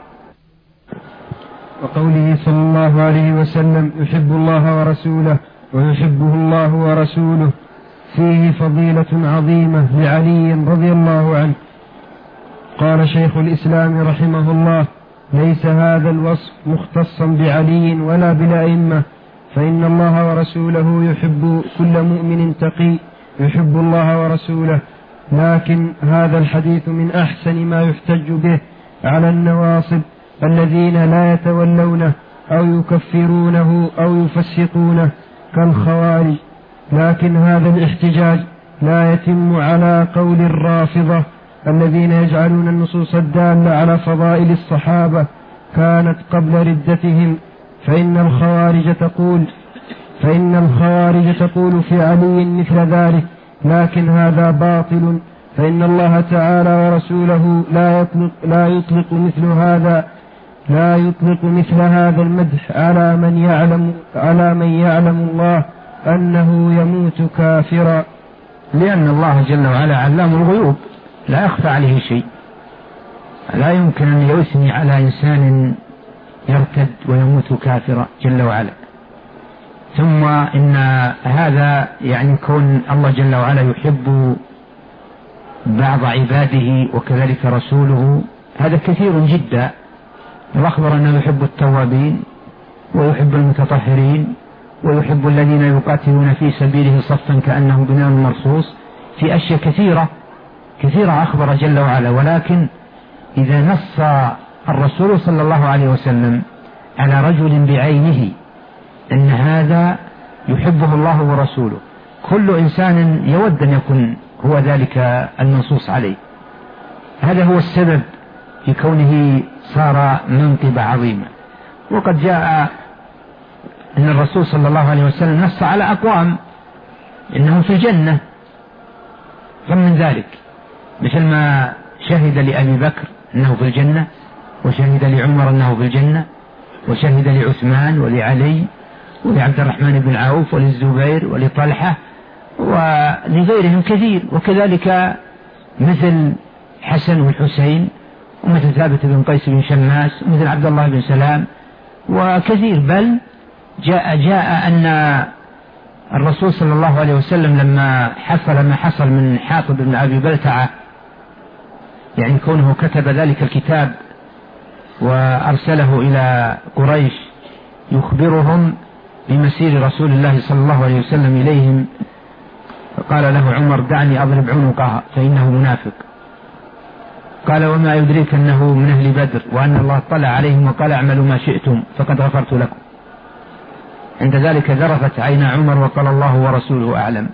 وقوله صلى الله عليه وسلم يحب الله ورسوله ويحبه الله ورسوله فيه فضيلة عظيمة لعلي رضي الله عنه. قال شيخ الإسلام رحمه الله: ليس هذا الوصف مختصا بعلي ولا بالأئمة، فإن الله ورسوله يحب كل مؤمن تقي يحب الله ورسوله، لكن هذا الحديث من أحسن ما يحتج به على النواصب الذين لا يتولونه أو يكفرونه أو يفسقونه كالخوارج، لكن هذا الاحتجاج لا يتم على قول الرافضة الذين يجعلون النصوص الدالة على فضائل الصحابة كانت قبل ردتهم، فإن الخوارج تقول في علي مثل ذلك، لكن هذا باطل، فإن الله تعالى ورسوله لا يطلق مثل هذا المدح على من يعلم الله أنه يموت كافرا، لأن الله جل وعلا علام الغيوب لا يخفى عليه شيء، لا يمكن أن يثني على إنسان يرتد ويموت كافرا جل وعلا. ثم إن هذا يعني كون الله جل وعلا يحب بعض عباده وكذلك رسوله هذا كثير جدا، وأخبر أنه يحب التوابين ويحب المتطهرين ويحب الذين يقاتلون في سبيله صفا كأنه بنيان مرصوص، في أشياء كثيرة أخبر جل وعلا. ولكن إذا نص الرسول صلى الله عليه وسلم على رجل بعينه أن هذا يحبه الله ورسوله، كل إنسان يود أن يكون هو ذلك المنصوص عليه. هذا هو السبب في كونه صار منقبة عظيمة. وقد جاء أن الرسول صلى الله عليه وسلم نص على أقوام إنهم في الجنة، فمن ذلك مثل ما شهد لأبي بكر أنه في الجنة، وشهد لعمر أنه في الجنة، وشهد لعثمان ولعلي ولعبد الرحمن بن عوف وللزبير ولطلحة ولغيرهم كثير، وكذلك مثل حسن والحسين ومثل ثابت بن قيس بن شماس ومثل عبد الله بن سلام وكثير. بل جاء أن الرسول صلى الله عليه وسلم لما حصل ما حصل من حاطب بن أبي بلتعة، يعني كونه كتب ذلك الكتاب وأرسله إلى قريش يخبرهم بمسير رسول الله صلى الله عليه وسلم إليهم، فقال له عمر: دعني أضرب عنقه فإنه منافق. قال: وما يدريك أنه من أهل بدر وأن الله اطلع عليهم وقال: اعملوا ما شئتم فقد غفرت لكم. عند ذلك ذرفت عين عمر وقال: الله ورسوله أعلم.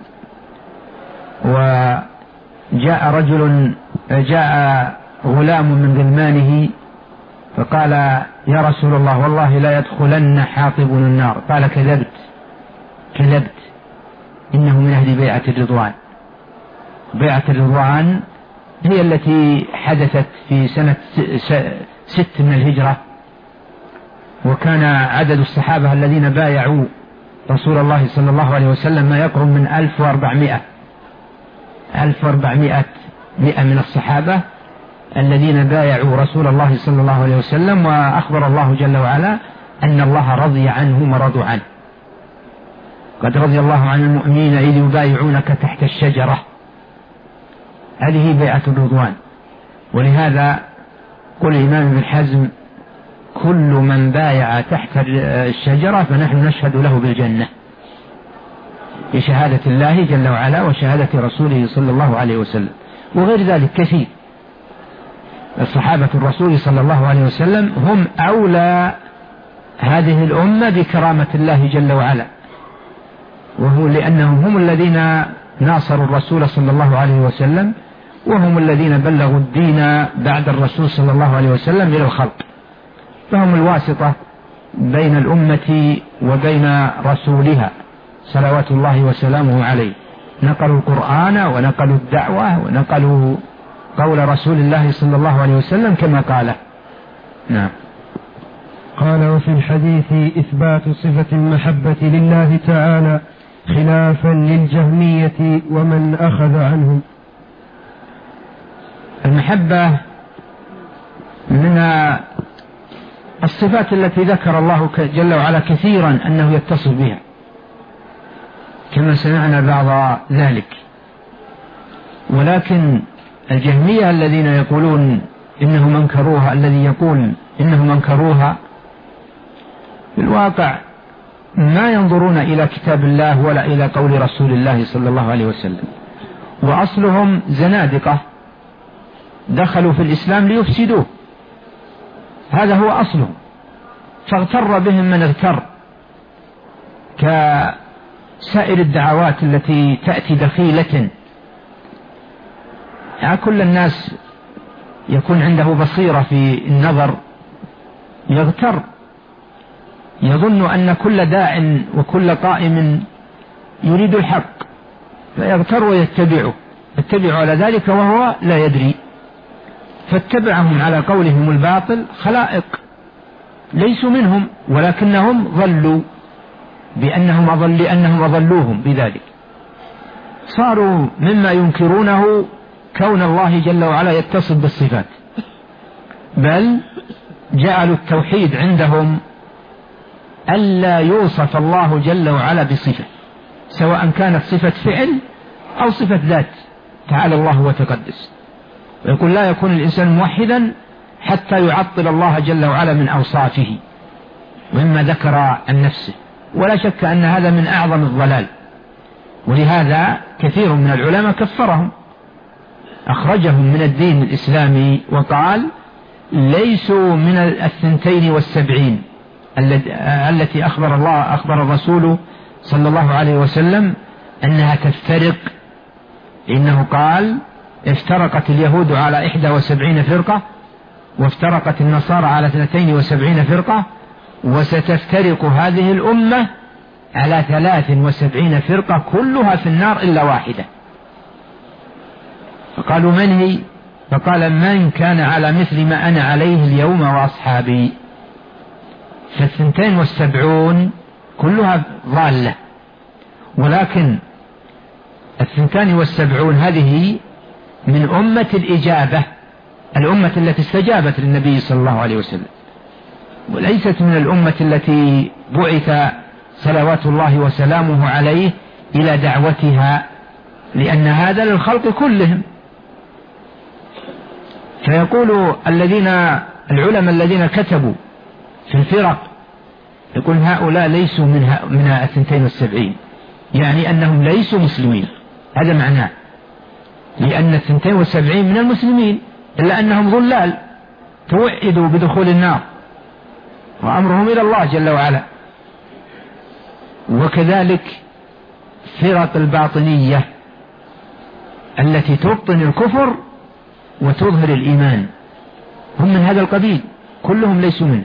جاء غلام من غلمانه فقال: يا رسول الله والله لا يدخلن حاطب النار. قال: كذبت، إنه من أهل بيعة الرضوان. بيعة الرضوان هي التي حدثت في سنة 6 من الهجرة، وكان عدد الصحابة الذين بايعوا رسول الله صلى الله عليه وسلم ما يقرب من 1400 من الصحابة الذين بايعوا رسول الله صلى الله عليه وسلم. وأخبر الله جل وعلا أن الله رضي عنهم ورضوا عنه. قد رضي الله عن المؤمنين إذ يبايعونك تحت الشجرة، هذه بيعة الرضوان. ولهذا قال الإمام ابن حزم: كل من بايع تحت الشجرة فنحن نشهد له بالجنة بشهادة الله جل وعلا وشهادة رسوله صلى الله عليه وسلم. وغير ذلك كثير. الصحابة الرسول صلى الله عليه وسلم هم أولى هذه الأمة بكرامة الله جل وعلا، وهو لأنهم هم الذين ناصروا الرسول صلى الله عليه وسلم، وهم الذين بلغوا الدين بعد الرسول صلى الله عليه وسلم إلى الخلق، فهم الواسطة بين الأمة وبين رسولها صلوات الله وسلامه عليه، نقلوا القرآن ونقلوا الدعوة ونقلوا قول رسول الله صلى الله عليه وسلم كما قال. نعم. قال: وفي الحديث إثبات صفة المحبة لله تعالى خلافا للجهمية ومن أخذ عنهم. المحبة من الصفات التي ذكر الله جل وعلا كثيرا أنه يتصف بها، كما سمعنا بعض ذلك. ولكن الجهمية الذين يقولون إنهم أنكروها، الذي يقول إنهم أنكروها، في الواقع ما ينظرون إلى كتاب الله ولا إلى قول رسول الله صلى الله عليه وسلم، وأصلهم زنادقة دخلوا في الإسلام ليفسدوه، هذا هو أصلهم، فاغتر بهم من اغتر، كسائر الدعوات التي تأتي دخيلة. كل الناس يكون عنده بصيرة في النظر، يغتر، يظن أن كل داع وكل قائم يريد الحق، فيغتر ويتبعه، يتبع على ذلك وهو لا يدري، فاتبعهم على قولهم الباطل خلائق ليسوا منهم، ولكنهم ضلوا لأنهم أضلوهم بذلك، صاروا مما ينكرونه كون الله جل وعلا يتصف بالصفات، بل جعلوا التوحيد عندهم ألا يوصف الله جل وعلا بصفة، سواء كانت صفة فعل أو صفة ذات، تعالى الله وتقدس. ويقول: لا يكون الإنسان موحدا حتى يعطل الله جل وعلا من أوصافه ومما ذكر عن نفسه، ولا شك أن هذا من أعظم الضلال، ولهذا كثير من العلماء كفرهم، أخرجهم من الدين الإسلامي، وقال: ليسوا من 72 التي أخبر الرسول صلى الله عليه وسلم أنها تفترق، إنه قال: افترقت اليهود على 71 فرقة، وافترقت النصارى على 72 فرقة، وستفترق هذه الأمة على 73 فرقة كلها في النار إلا واحدة. فقالوا: من هي؟ فقال: من كان على مثل ما أنا عليه اليوم وأصحابي. ف72 كلها ضالة، ولكن 72 هذه من أمة الإجابة، الأمة التي استجابت للنبي صلى الله عليه وسلم، وليست من الأمة التي بعث صلوات الله وسلامه عليه إلى دعوتها، لأن هذا للخلق كلهم. فيقول العلماء الذين كتبوا في الفرق، يقول: هؤلاء ليسوا من 72، يعني أنهم ليسوا مسلمين، هذا معناه، لأن 72 من المسلمين، إلا أنهم ضلال توعدوا بدخول النار وأمرهم إلى الله جل وعلا. وكذلك فرق الباطنية التي تبطن الكفر وتظهر الإيمان، هم من هذا القبيل، كلهم ليسوا منه،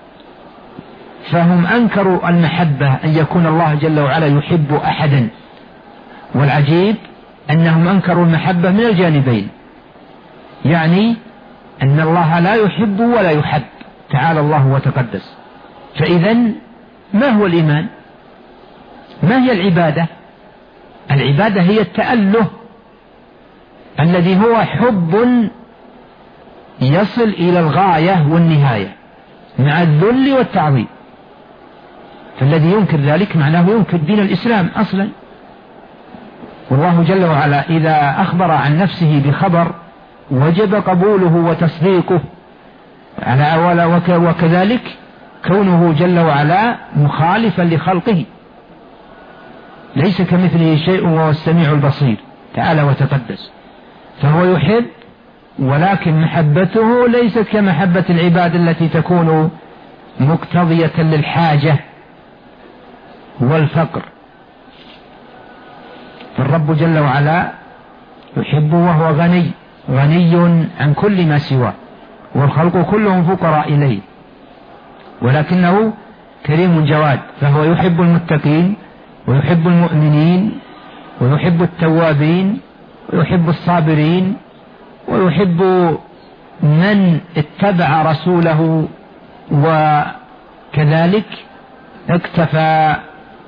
فهم أنكروا المحبة، أن يكون الله جل وعلا يحب أحدا. والعجيب أنهم أنكروا المحبة من الجانبين، يعني أن الله لا يحب ولا يحب، تعالى الله وتقدس. فإذن ما هو الإيمان؟ ما هي العبادة؟ العبادة هي التأله الذي هو حب يصل إلى الغاية والنهاية مع الذل والتعظيم. فالذي ينكر ذلك معناه ينكر دين الإسلام أصلا. والله جل وعلا إذا أخبر عن نفسه بخبر وجب قبوله وتصديقه، وكذلك كونه جل وعلا مخالفا لخلقه، ليس كمثله شيء وهو السميع البصير تعالى وتقدس. فهو يحب، ولكن محبته ليست كمحبة العباد التي تكون مقتضية للحاجة والفقر. فالرب جل وعلا يحب وهو غني عن كل ما سواه، والخلق كلهم فقراء إليه، ولكنه كريم جواد، فهو يحب المتقين ويحب المؤمنين ويحب التوابين ويحب الصابرين ويحب من اتبع رسوله وكذلك اكتفى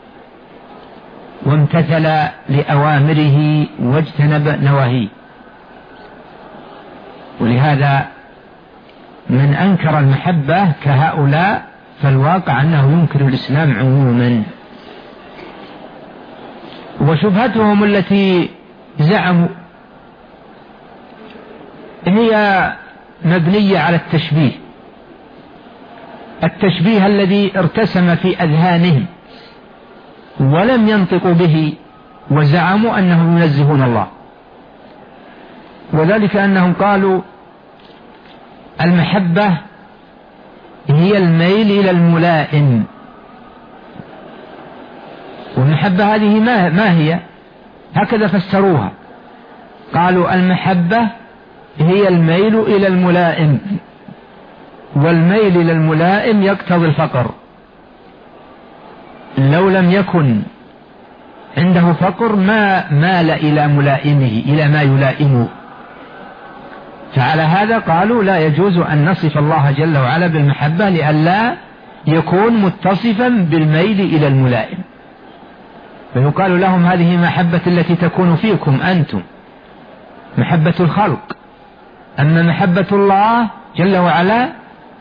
وامتثل لأوامره واجتنب نواهيه. ولهذا من أنكر المحبة كهؤلاء فالواقع أنه ينكر الإسلام عموما. وشبهتهم التي زعموا هي مبنية على التشبيه الذي ارتسم في أذهانهم ولم ينطقوا به، وزعموا أنهم ينزهون الله. وذلك أنهم قالوا المحبة هي الميل إلى الملائم، والمحبة هذه ما هي؟ هكذا فسروها، قالوا المحبة هي الميل إلى الملائم، والميل إلى الملائم يقتضي الفقر. لو لم يكن عنده فقر ما مال إلى ملائمه، إلى ما يلائمه. فعلى هذا قالوا لا يجوز أن نصف الله جل وعلا بالمحبة لئلا يكون متصفا بالميل إلى الملائم. فيقال لهم هذه محبة التي تكون فيكم أنتم، محبة الخلق. أما محبة الله جل وعلا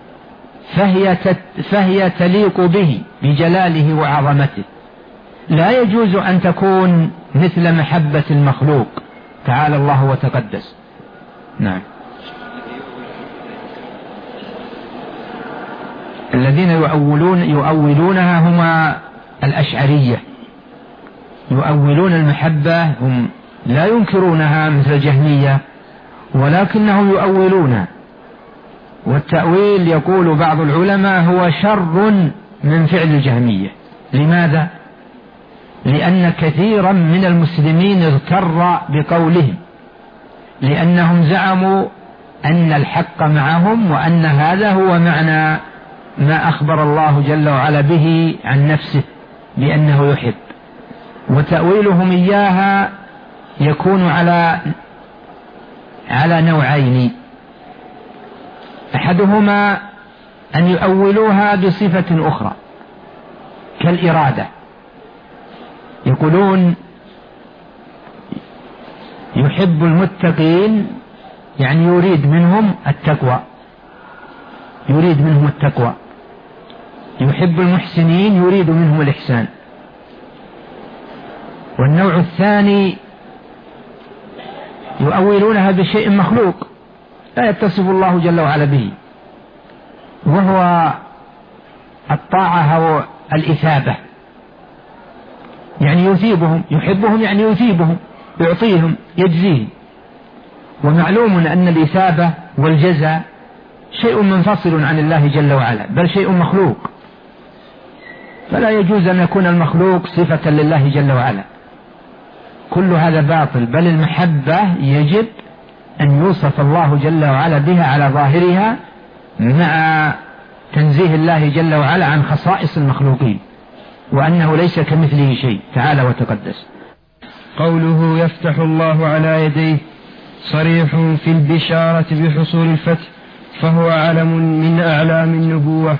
فهي تليق به بجلاله وعظمته، لا يجوز أن تكون مثل محبة المخلوق، تعالى الله وتقدس. نعم. الذين يؤولونها هم الأشعرية، يؤولون المحبة، هم لا ينكرونها مثل الجهمية ولكنهم يؤولونها. والتأويل يقول بعض العلماء هو شر من فعل الجهمية. لماذا؟ لأن كثيرا من المسلمين اغتر بقولهم، لأنهم زعموا أن الحق معهم وأن هذا هو معنى ما أخبر الله جل وعلا به عن نفسه بأنه يحب. وتأويلهم إياها يكون على نوعين: أحدهما أن يؤولوها بصفة أخرى كالإرادة، يقولون يحب المتقين يعني يريد منهم التقوى، يحب المحسنين يريد منهم الإحسان. والنوع الثاني يؤولونها بشيء مخلوق لا يتصف الله جل وعلا به، وهو الطاعة أو الإثابة، يعني يثيبهم، يحبهم يعني يثيبهم، يعطيهم، يجزيهم. ومعلوم أن الإثابة والجزاء شيء منفصل عن الله جل وعلا، بل شيء مخلوق، فلا يجوز أن يكون المخلوق صفة لله جل وعلا. كل هذا باطل، بل المحبة يجب أن يوصف الله جل وعلا بها على ظاهرها مع تنزيه الله جل وعلا عن خصائص المخلوقين، وأنه ليس كمثله شيء تعالى وتقدس. قوله يفتح الله على يديه صريح في البشارة بحصول الفتح، فهو علم من أعلام النبوة.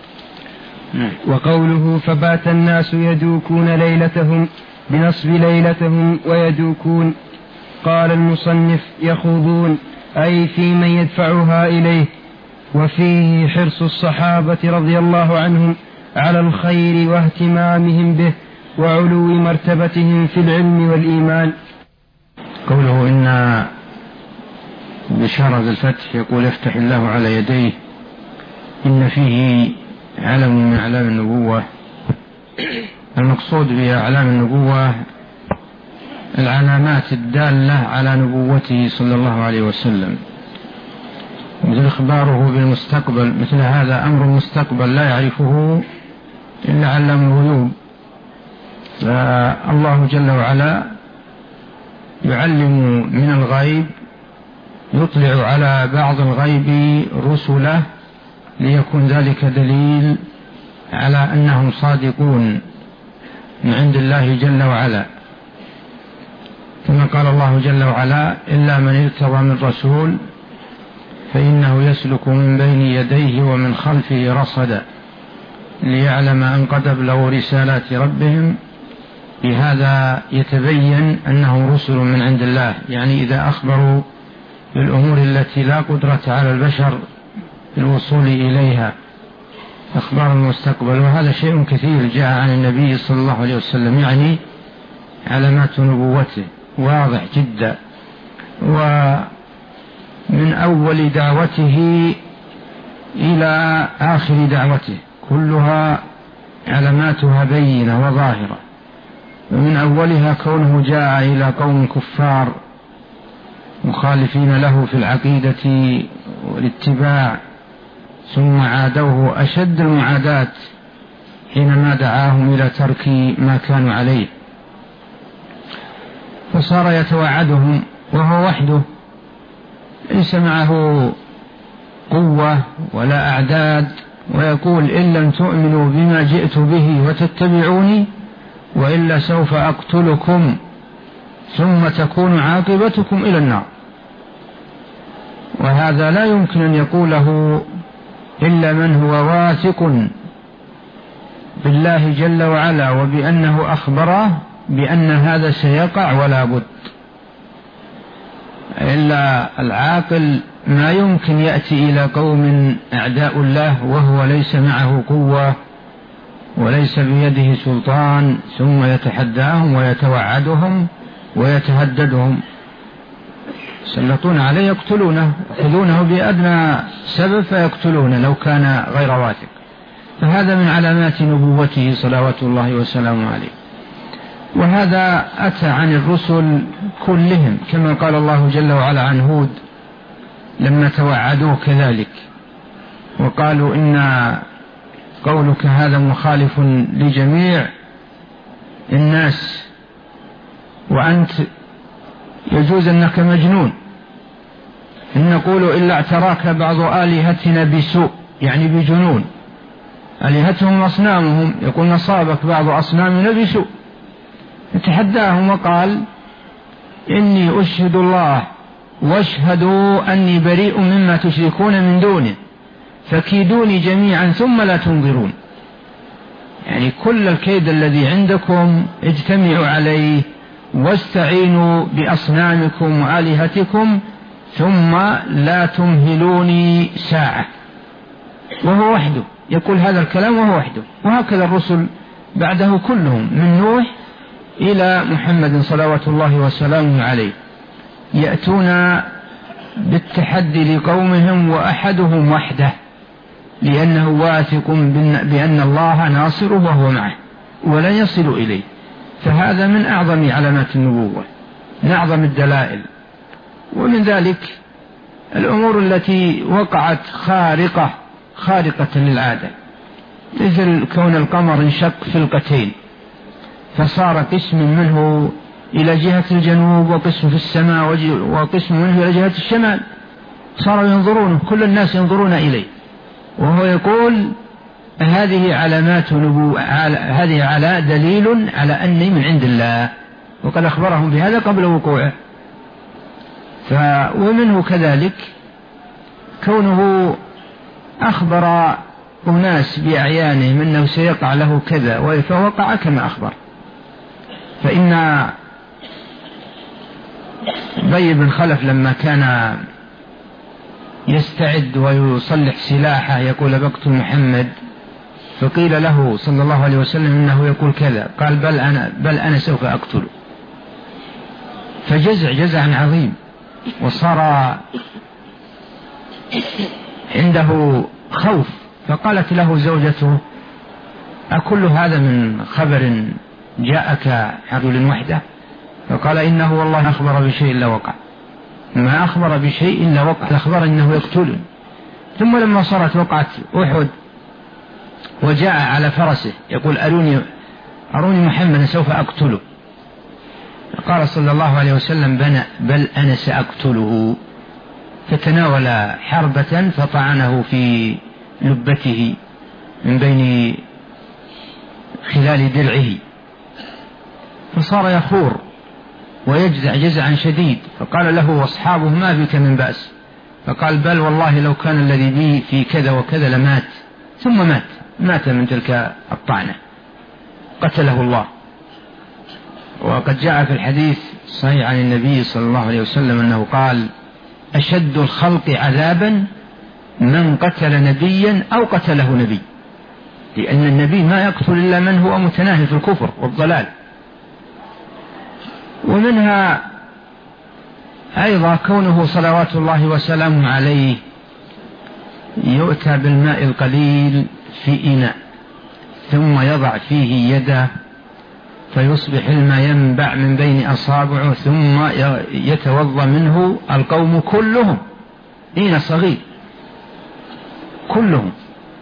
وقوله فبات الناس يدوكون ليلتهم بنصب ليلتهم ويدوكون، قال المصنف يخوضون أي في من يدفعها إليه. وفيه حرص الصحابة رضي الله عنهم على الخير واهتمامهم به وعلو مرتبتهم في العلم والإيمان. قوله إن بشارة الفتح يقول يفتح الله على يديه، إن فيه علم من أعلام النبوة. المقصود بأعلام النبوة العلامات الدالة على نبوته صلى الله عليه وسلم، مثل إخباره بالمستقبل، مثل هذا أمر المستقبل لا يعرفه إلا علام الغيوب. فالله جل وعلا يعلم من الغيب، يطلع على بعض الغيب رسله ليكون ذلك دليل على أنهم صادقون من عند الله جل وعلا، كما قال الله جل وعلا: إلا من ارتضى من رسول فإنه يسلك من بين يديه ومن خلفه رصدا ليعلم أن قد أبلغوا رسالات ربهم. بهذا يتبين أنهم رسل من عند الله، يعني إذا أخبروا بالأمور التي لا قدرة على البشر بالوصول إليها، أخبار المستقبل. وهذا شيء كثير جاء عن النبي صلى الله عليه وسلم، يعني علامات نبوته واضح جدا. ومن أول دعوته إلى آخر دعوته كلها علاماتها بينة وظاهرة، ومن أولها كونه جاء إلى قوم كفار مخالفين له في العقيدة والاتباع، ثم عادوه أشد المعاداة حينما دعاهم إلى ترك ما كانوا عليه، فصار يتوعدهم وهو وحده، ليس معه قوة ولا أعداد، ويقول: إن لم تؤمنوا بما جئت به وتتبعوني وإلا سوف أقتلكم ثم تكون عاقبتكم إلى النار. وهذا لا يمكن أن يقوله إلا من هو واثق بالله جل وعلا وبأنه أخبره بأن هذا سيقع ولا بد. إلا العاقل ما يمكن يأتي إلى قوم أعداء الله وهو ليس معه قوة وليس بيده سلطان ثم يتحداهم ويتوعدهم ويتهددهم، يسلطون عليه يقتلونه، يأخذونه بأدنى سبب فيقتلونه لو كان غير واثق. فهذا من علامات نبوته صلوات الله وسلامه عليه. وهذا أتى عن الرسل كلهم، كما قال الله جل وعلا عن هود لما توعدوه كذلك وقالوا: إن قولك هذا مخالف لجميع الناس وأنت يجوز أنك مجنون، إن نقول إلا اعتراك بعض آلهتنا بسوء، يعني بجنون، آلهتهم أصنامهم، يقول: نصابك بعض أصنامنا بسوء. اتحداهم وقال: إني أشهد الله واشهدوا أني بريء مما تشركون من دونه فكيدوني جميعا ثم لا تنظرون. يعني كل الكيد الذي عندكم اجتمعوا عليه واستعينوا بأصنامكم وآلهتكم ثم لا تمهلوني ساعة. وهو وحده يقول هذا الكلام وهو وحده. وهكذا الرسل بعده كلهم من نوح إلى محمد صلوات الله وسلامه عليه يأتون بالتحدي لقومهم وأحدهم وحده، لأنه واثق بأن الله ناصره وهو معه ولن يصلوا إليه. فهذا من أعظم علامات النبوة، من أعظم الدلائل. ومن ذلك الأمور التي وقعت خارقة للعادة، مثل كون القمر انشق فلقتين فصار قسم منه إلى جهة الجنوب وقسم في السماء وقسم منه إلى جهة الشمال، صاروا ينظرون، كل الناس ينظرون إليه، وهو يقول: هذه علامات نبوة، هذه على دليل على أني من عند الله، وقد أخبرهم بهذا قبل وقوعه. ومنه كذلك كونه أخبر أناس بأعيانهم أنه سيقع له كذا فوقع كما أخبر. فإن أبي بن خلف لما كان يستعد ويصلح سلاحه يقول: بقتل محمد، فقيل له صلى الله عليه وسلم إنه يقول كذا، قال: بل أنا سوف أقتله. فجزع جزعا عظيم، وصار عنده خوف. فقالت له زوجته: أكل هذا من خبر جاءك رجل وحده؟ فقال: إنه والله أخبر بشيء إلا وقع، ما أخبر بشيء إلا وقع، أخبر إنه يقتلني. ثم لما صارت وقعت أحد وجاء على فرسه يقول: أروني محمد سوف أقتله. قال صلى الله عليه وسلم: بل أنا سأقتله. فتناول حربة فطعنه في لبته من بين خلال درعه، فصار يخور ويجزع جزعا شديد. فقال له واصحابه ما بك من بأس؟ فقال بل والله لو كان الذي بي في كذا وكذا لمات. ثم مات من تلك الطعنة، قتله الله. وقد جاء في الحديث الصحيح عن النبي صلى الله عليه وسلم أنه قال أشد الخلق عذابا من قتل نبيا أو قتله نبي، لأن النبي ما يقتل إلا من هو متناهي في الكفر والضلال. ومنها أيضا كونه صلوات الله وسلامه عليه يؤتى بالماء القليل في إناء ثم يضع فيه يده فيصبح الماء ينبع من بين أصابعه ثم يتوضأ منه القوم كلهم، إناء صغير كلهم.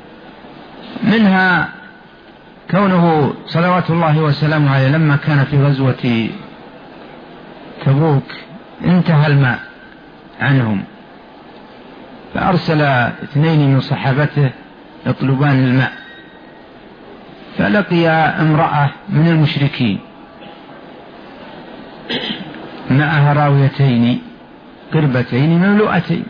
منها كونه صلوات الله وسلامه عليه لما كان في غزوة تبوك انتهى الماء عنهم، فأرسل 2 من صحابته يطلبان الماء، فلقي امرأة من المشركين معها راويتين قربتين مملوءتين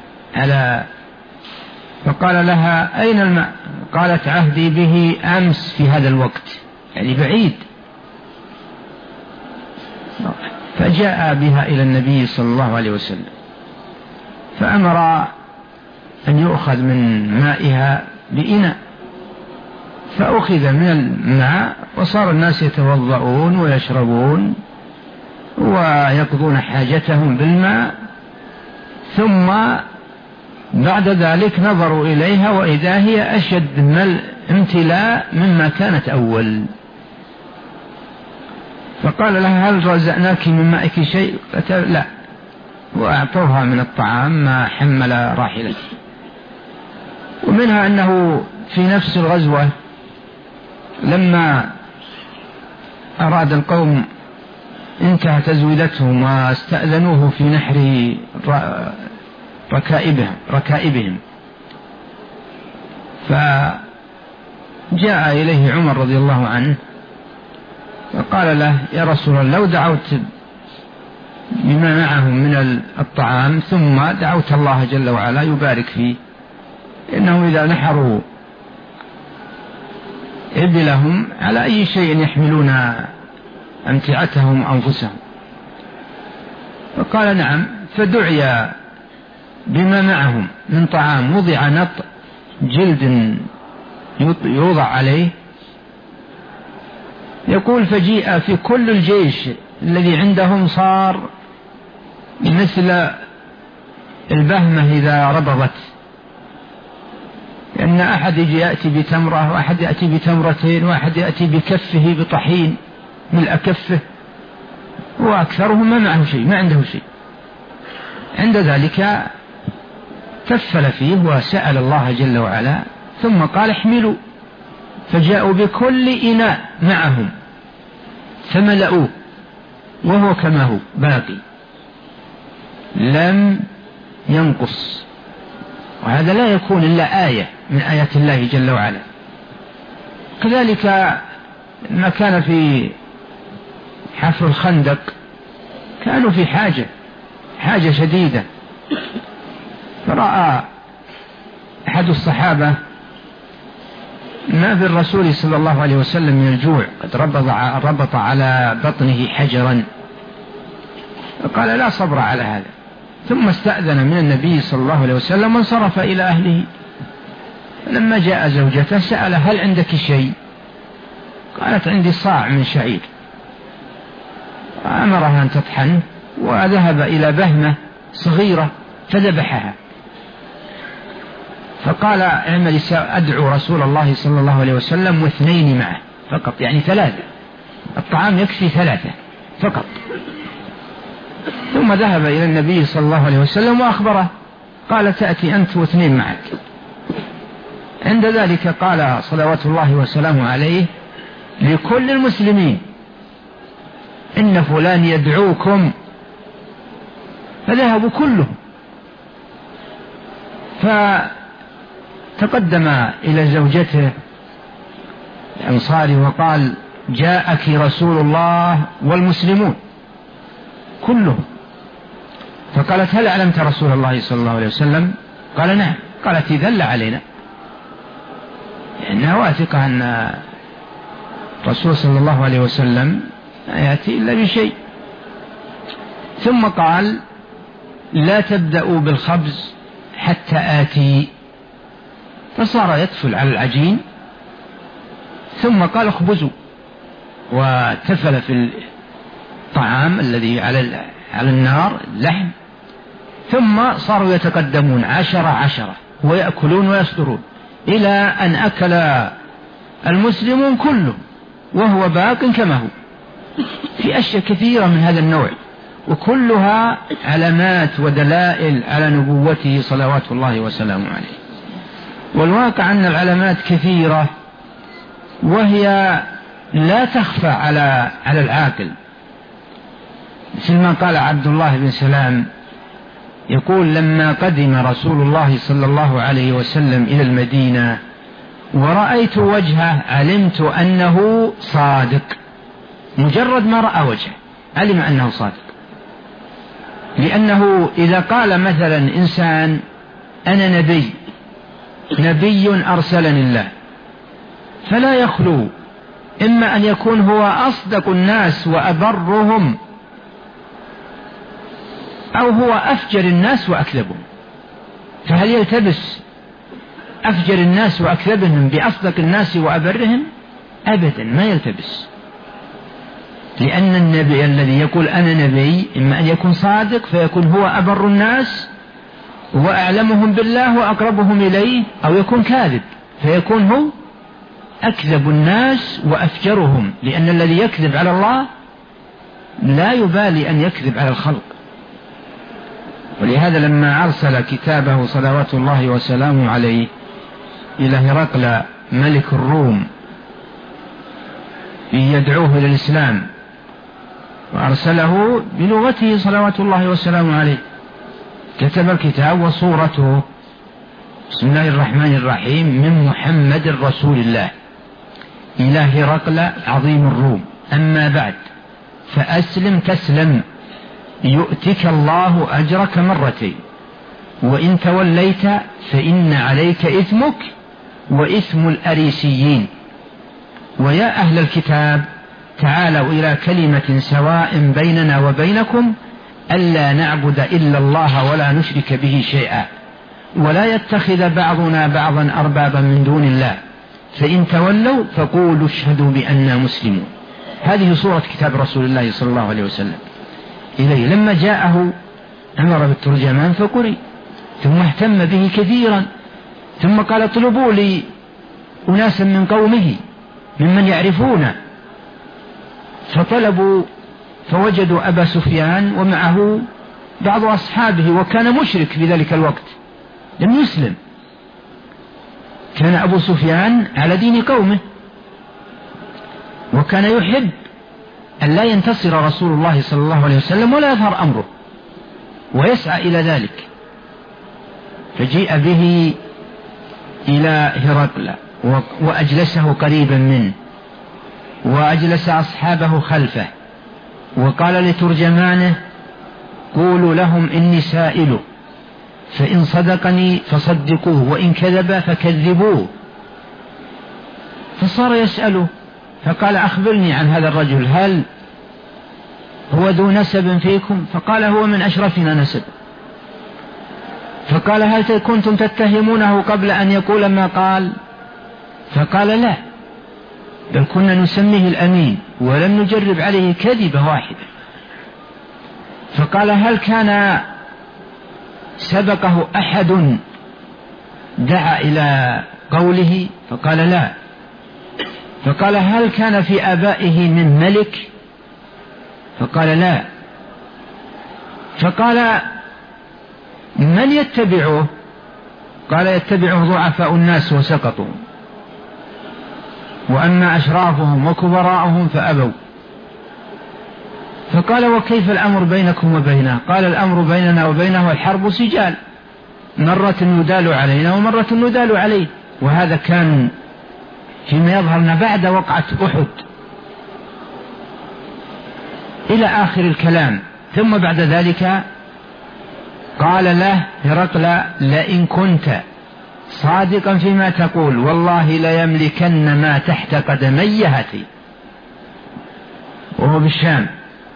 فقال لها أين الماء؟ قالت عهدي به أمس في هذا الوقت، يعني بعيد. فجاء بها إلى النبي صلى الله عليه وسلم فأمر أن يؤخذ من مائها بإناء، فأخذ من الماء وصار الناس يتوضؤون ويشربون ويقضون حاجتهم بالماء. ثم بعد ذلك نظروا إليها وإذا هي أشد من الامتلاء مما كانت أول. فقال لها هل رزقناك من مائك شيء؟ قالت لا، وأعطوها من الطعام ما حمل راحلته. ومنها أنه في نفس الغزوة لما أراد القوم انتهى تزويدتهم واستأذنوه في نحر ركائبهم، فجاء إليه عمر رضي الله عنه فقال له يا رسول الله لو دعوت بما معهم من الطعام ثم دعوت الله جل وعلا يبارك فيه، إنه إذا نحروا إبلهم على أي شيء يحملون أمتعتهم أنفسهم. فقال نعم، فدعي بما معهم من طعام، وضع نط جلد يوضع عليه. يقول فجيء في كل الجيش الذي عندهم صار مثل البهمة إذا ربضت، لأن أحد يجي يأتي بتمرة، وأحد يأتي بتمرتين، وأحد يأتي بكفه بطحين ملء كفه، وأكثرهم ما معه شيء، ما عنده شيء. عند ذلك كفل فيه وسأل الله جل وعلا ثم قال احملوا، فجاءوا بكل إناء معهم فملأوه وهو كما هو باقي لم ينقص. وهذا لا يكون إلا آية من آيات الله جل وعلا. كذلك ما كان في حفر الخندق كانوا في حاجة شديدة، فرأى أحد الصحابة ما في الرسول صلى الله عليه وسلم من الجوع، قد ربط على بطنه حجرا، فقال لا صبر على هذا، ثم استأذن من النبي صلى الله عليه وسلم وانصرف إلى أهله. لما جاء زوجته سأل هل عندك شيء؟ قالت عندي صاع من شعير. أمرها أن تطحن وذهب إلى بهمة صغيرة فذبحها، فقال اعمل أدعو رسول الله صلى الله عليه وسلم واثنين معه فقط، يعني 3، الطعام يكفي 3 فقط. ثم ذهب إلى النبي صلى الله عليه وسلم وأخبره، قال تأتي أنت و2 معك. عند ذلك قال صلوات الله وسلامه عليه لكل المسلمين إن فلان يدعوكم، فذهبوا كلهم. فتقدم إلى زوجته الأنصاري وقال: جاءك رسول الله والمسلمون كلهم. فقالت: هل علمت رسول الله صلى الله عليه وسلم؟ قال: نعم. قالت: إذن لا علينا، لأنها واثقة أن الرسول صلى الله عليه وسلم لا يأتي إلا بشيء. ثم قال: لا تبدأوا بالخبز حتى آتي. فصار يتفل على العجين، ثم قال: اخبزوا، وتفل في الطعام الذي على النار اللحم، ثم صاروا يتقدمون 10 ويأكلون ويصدرون، إلى أن أكل المسلمون كلهم وهو باق كما هو. في أشياء كثيرة من هذا النوع، وكلها علامات ودلائل على نبوته صلوات الله وسلامه عليه. والواقع أن العلامات كثيرة، وهي لا تخفى على العاقل، مثل ما قال عبد الله بن سلام، يقول: لما قدم رسول الله صلى الله عليه وسلم إلى المدينة ورأيت وجهه علمت أنه صادق. مجرد ما رأى وجهه علم أنه صادق، لأنه إذا قال مثلا إنسان: أنا نبي أرسلني الله، فلا يخلو إما أن يكون هو أصدق الناس وأبرهم، أو هو أفجر الناس وأكذبهم. فهل يلتبس أفجر الناس وأكذبهم بأصدق الناس وأبرهم؟ أبدا ما يلتبس، لأن النبي الذي يقول أنا نبي إما أن يكون صادق فيكون هو أبر الناس وأعلمهم بالله وأقربهم إليه، أو يكون كاذب فيكون هو أكذب الناس وأفجرهم، لأن الذي يكذب على الله لا يبالي أن يكذب على الخلق. ولهذا لما أرسل كتابه صلوات الله وسلامه عليه إلى هرقل ملك الروم يدعوه إلى الإسلام، وأرسله بلغته صلوات الله وسلامه عليه، كتب الكتاب وصورته: بسم الله الرحمن الرحيم، من محمد رسول الله إلى هرقل عظيم الروم، أما بعد فأسلم تسلم يؤتك الله أجرك مرتين، وإن توليت فإن عليك إثمك وإثم الأريسيين. ويا أهل الكتاب تعالوا إلى كلمة سواء بيننا وبينكم ألا نعبد إلا الله ولا نشرك به شيئا ولا يتخذ بعضنا بعضا أربابا من دون الله، فإن تولوا فقولوا اشهدوا بأننا مسلمون. هذه صورة كتاب رسول الله صلى الله عليه وسلم إليه. لما جاءه أمر بالترجمان فقرئ، ثم اهتم به كثيرا، ثم قال: اطلبوا لي أناسا من قومه ممن يعرفونه. فطلبوا فوجدوا أبا سفيان ومعه بعض أصحابه، وكان مشرك في ذلك الوقت لم يسلم، كان أبو سفيان على دين قومه، وكان يحب أن لا ينتصر رسول الله صلى الله عليه وسلم ولا يظهر أمره، ويسعى إلى ذلك. فجيء به إلى هرقل وأجلسه قريبا منه، وأجلس أصحابه خلفه، وقال لترجمانه: قولوا لهم إني سائله، فإن صدقني فصدقوه وإن كذب فكذبوه. فصار يسأله، فقال: أخبرني عن هذا الرجل، هل هو ذو نسب فيكم؟ فقال: هو من أشرفنا نسب. فقال: هل كنتم تتهمونه قبل أن يقول ما قال؟ فقال: لا، بل كنا نسميه الأمين ولم نجرب عليه كذبة واحدة. فقال: هل كان سبقه أحد دعا إلى قوله؟ فقال: لا. فقال: هل كان في آبائه من ملك؟ فقال: لا. فقال: من يتبعه؟ قال: يتبعه ضعفاء الناس وسقطوا، وأما أشرافهم وكبراءهم فأبوا. فقال: وكيف الأمر بينكم وبينه؟ قال: الأمر بيننا وبينه الحرب سجال، مرة ندال علينا ومرة ندال عليه. وهذا كان فيما يظهر أن بعد وقعة أحد إلى آخر الكلام. ثم بعد ذلك قال له هرقل: لئن كنت صادقا فيما تقول والله ليملكن ما تحت قدمي هاتي، وهو بالشام،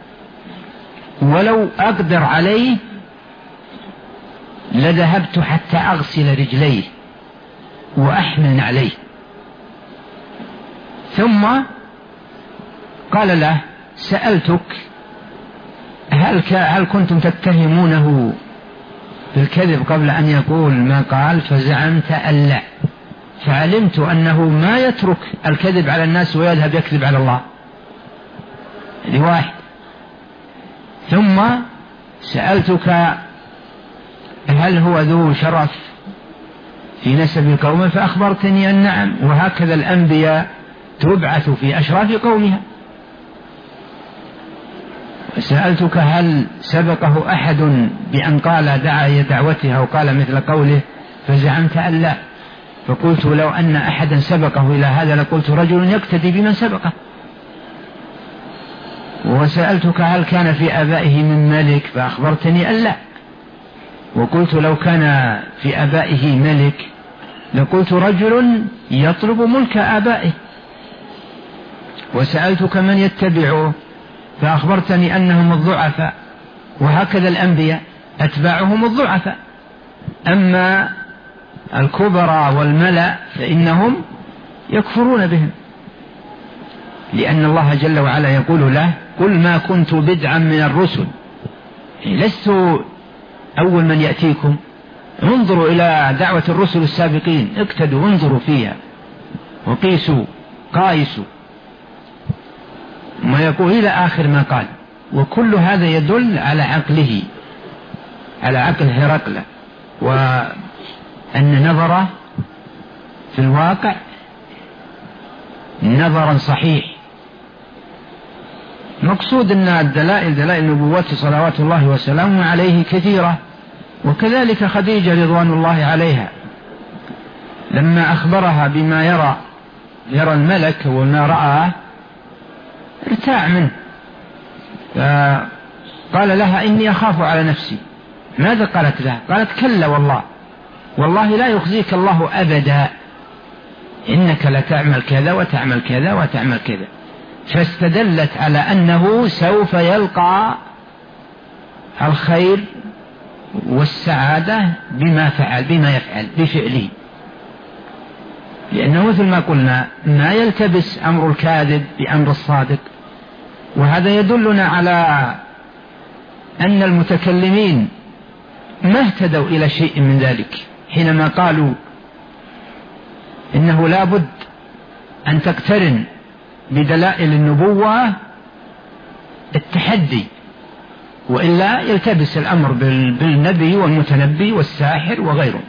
ولو أقدر عليه لذهبت حتى أغسل رجليه وأحمل عليه. ثم قال له: سألتك هل كنتم تتهمونه بالكذب قبل أن يقول ما قال؟ فزعمت أن لا، فعلمت أنه ما يترك الكذب على الناس ويذهب يكذب على الله. هذه واحد. ثم سألتك هل هو ذو شرف في نسب قومه؟ فأخبرتني أن نعم، وهكذا الأنبياء تبعث في أشراف قومها. سألتك هل سبقه أحد بأن قال دعا دعوتها وقال مثل قوله؟ فزعمت أن لا، فقلت لو أن أحدا سبقه إلى هذا لقلت رجل يقتدي بمن سبقه. وسألتك هل كان في آبائه من ملك؟ فأخبرتني أن لا، وقلت لو كان في آبائه ملك لقلت رجل يطلب ملك آبائه. وسألتك من يتبعه؟ فأخبرتني أنهم الضعفاء، وهكذا الأنبياء أتباعهم الضعفاء، أما الكبرى والملأ فإنهم يكفرون بهم، لأن الله جل وعلا يقول له: قل ما كنت بدعا من الرسل، لست أول من يأتيكم، انظروا إلى دعوة الرسل السابقين، اقتدوا، انظروا فيها وقيسوا قايسوا، ما يقول إلى آخر ما قال. وكل هذا يدل على عقله، على عقل هرقل، وأن نظره في الواقع نظرا صحيح. مقصود أن دلائل نبوته صلوات الله وسلامه عليه كثيرة. وكذلك خديجة رضوان الله عليها لما أخبرها بما يرى الملك وما رآه ارتاع منه، فقال لها: إني أخاف على نفسي. ماذا قالت له؟ قالت: كلا والله لا يخزيك الله أبدا، إنك لتعمل كذا وتعمل كذا وتعمل كذا. فاستدلت على أنه سوف يلقى الخير والسعادة بما يفعل بفعله، لأنه مثل ما قلنا ما يلتبس أمر الكاذب بأمر الصادق. وهذا يدلنا على أن المتكلمين ما اهتدوا إلى شيء من ذلك حينما قالوا إنه لا بد أن تقترن بدلائل النبوة التحدي، وإلا يلتبس الأمر بالنبي والمتنبي والساحر وغيره.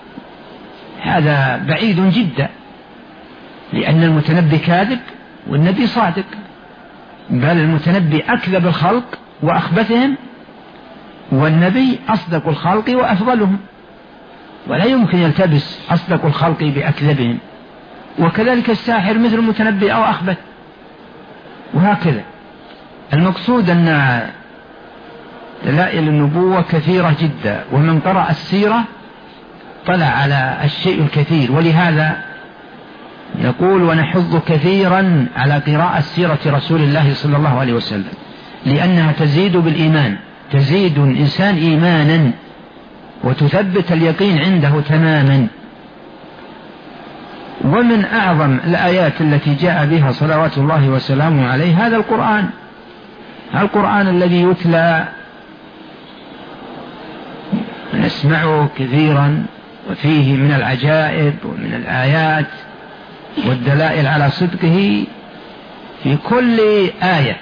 هذا بعيد جدا، لأن المتنبي كاذب والنبي صادق، بل المتنبي أكذب الخلق وأخبثهم، والنبي أصدق الخلق وأفضلهم، ولا يمكن يلتبس أصدق الخلق بأكذبهم. وكذلك الساحر مثل المتنبي أو أخبث، وهكذا. المقصود أن دلائل النبوة كثيرة جدا، ومن قرأ السيرة طلع على الشيء الكثير. ولهذا نقول ونحض كثيرا على قراءة سيرة رسول الله صلى الله عليه وسلم، لأنها تزيد بالإيمان، تزيد الإنسان إيمانا وتثبت اليقين عنده تماما. ومن أعظم الآيات التي جاء بها صلوات الله وسلامه عليه هذا القرآن الذي يتلى نسمعه كثيرا، وفيه من العجائب ومن الآيات والدلائل على صدقه في كل آية.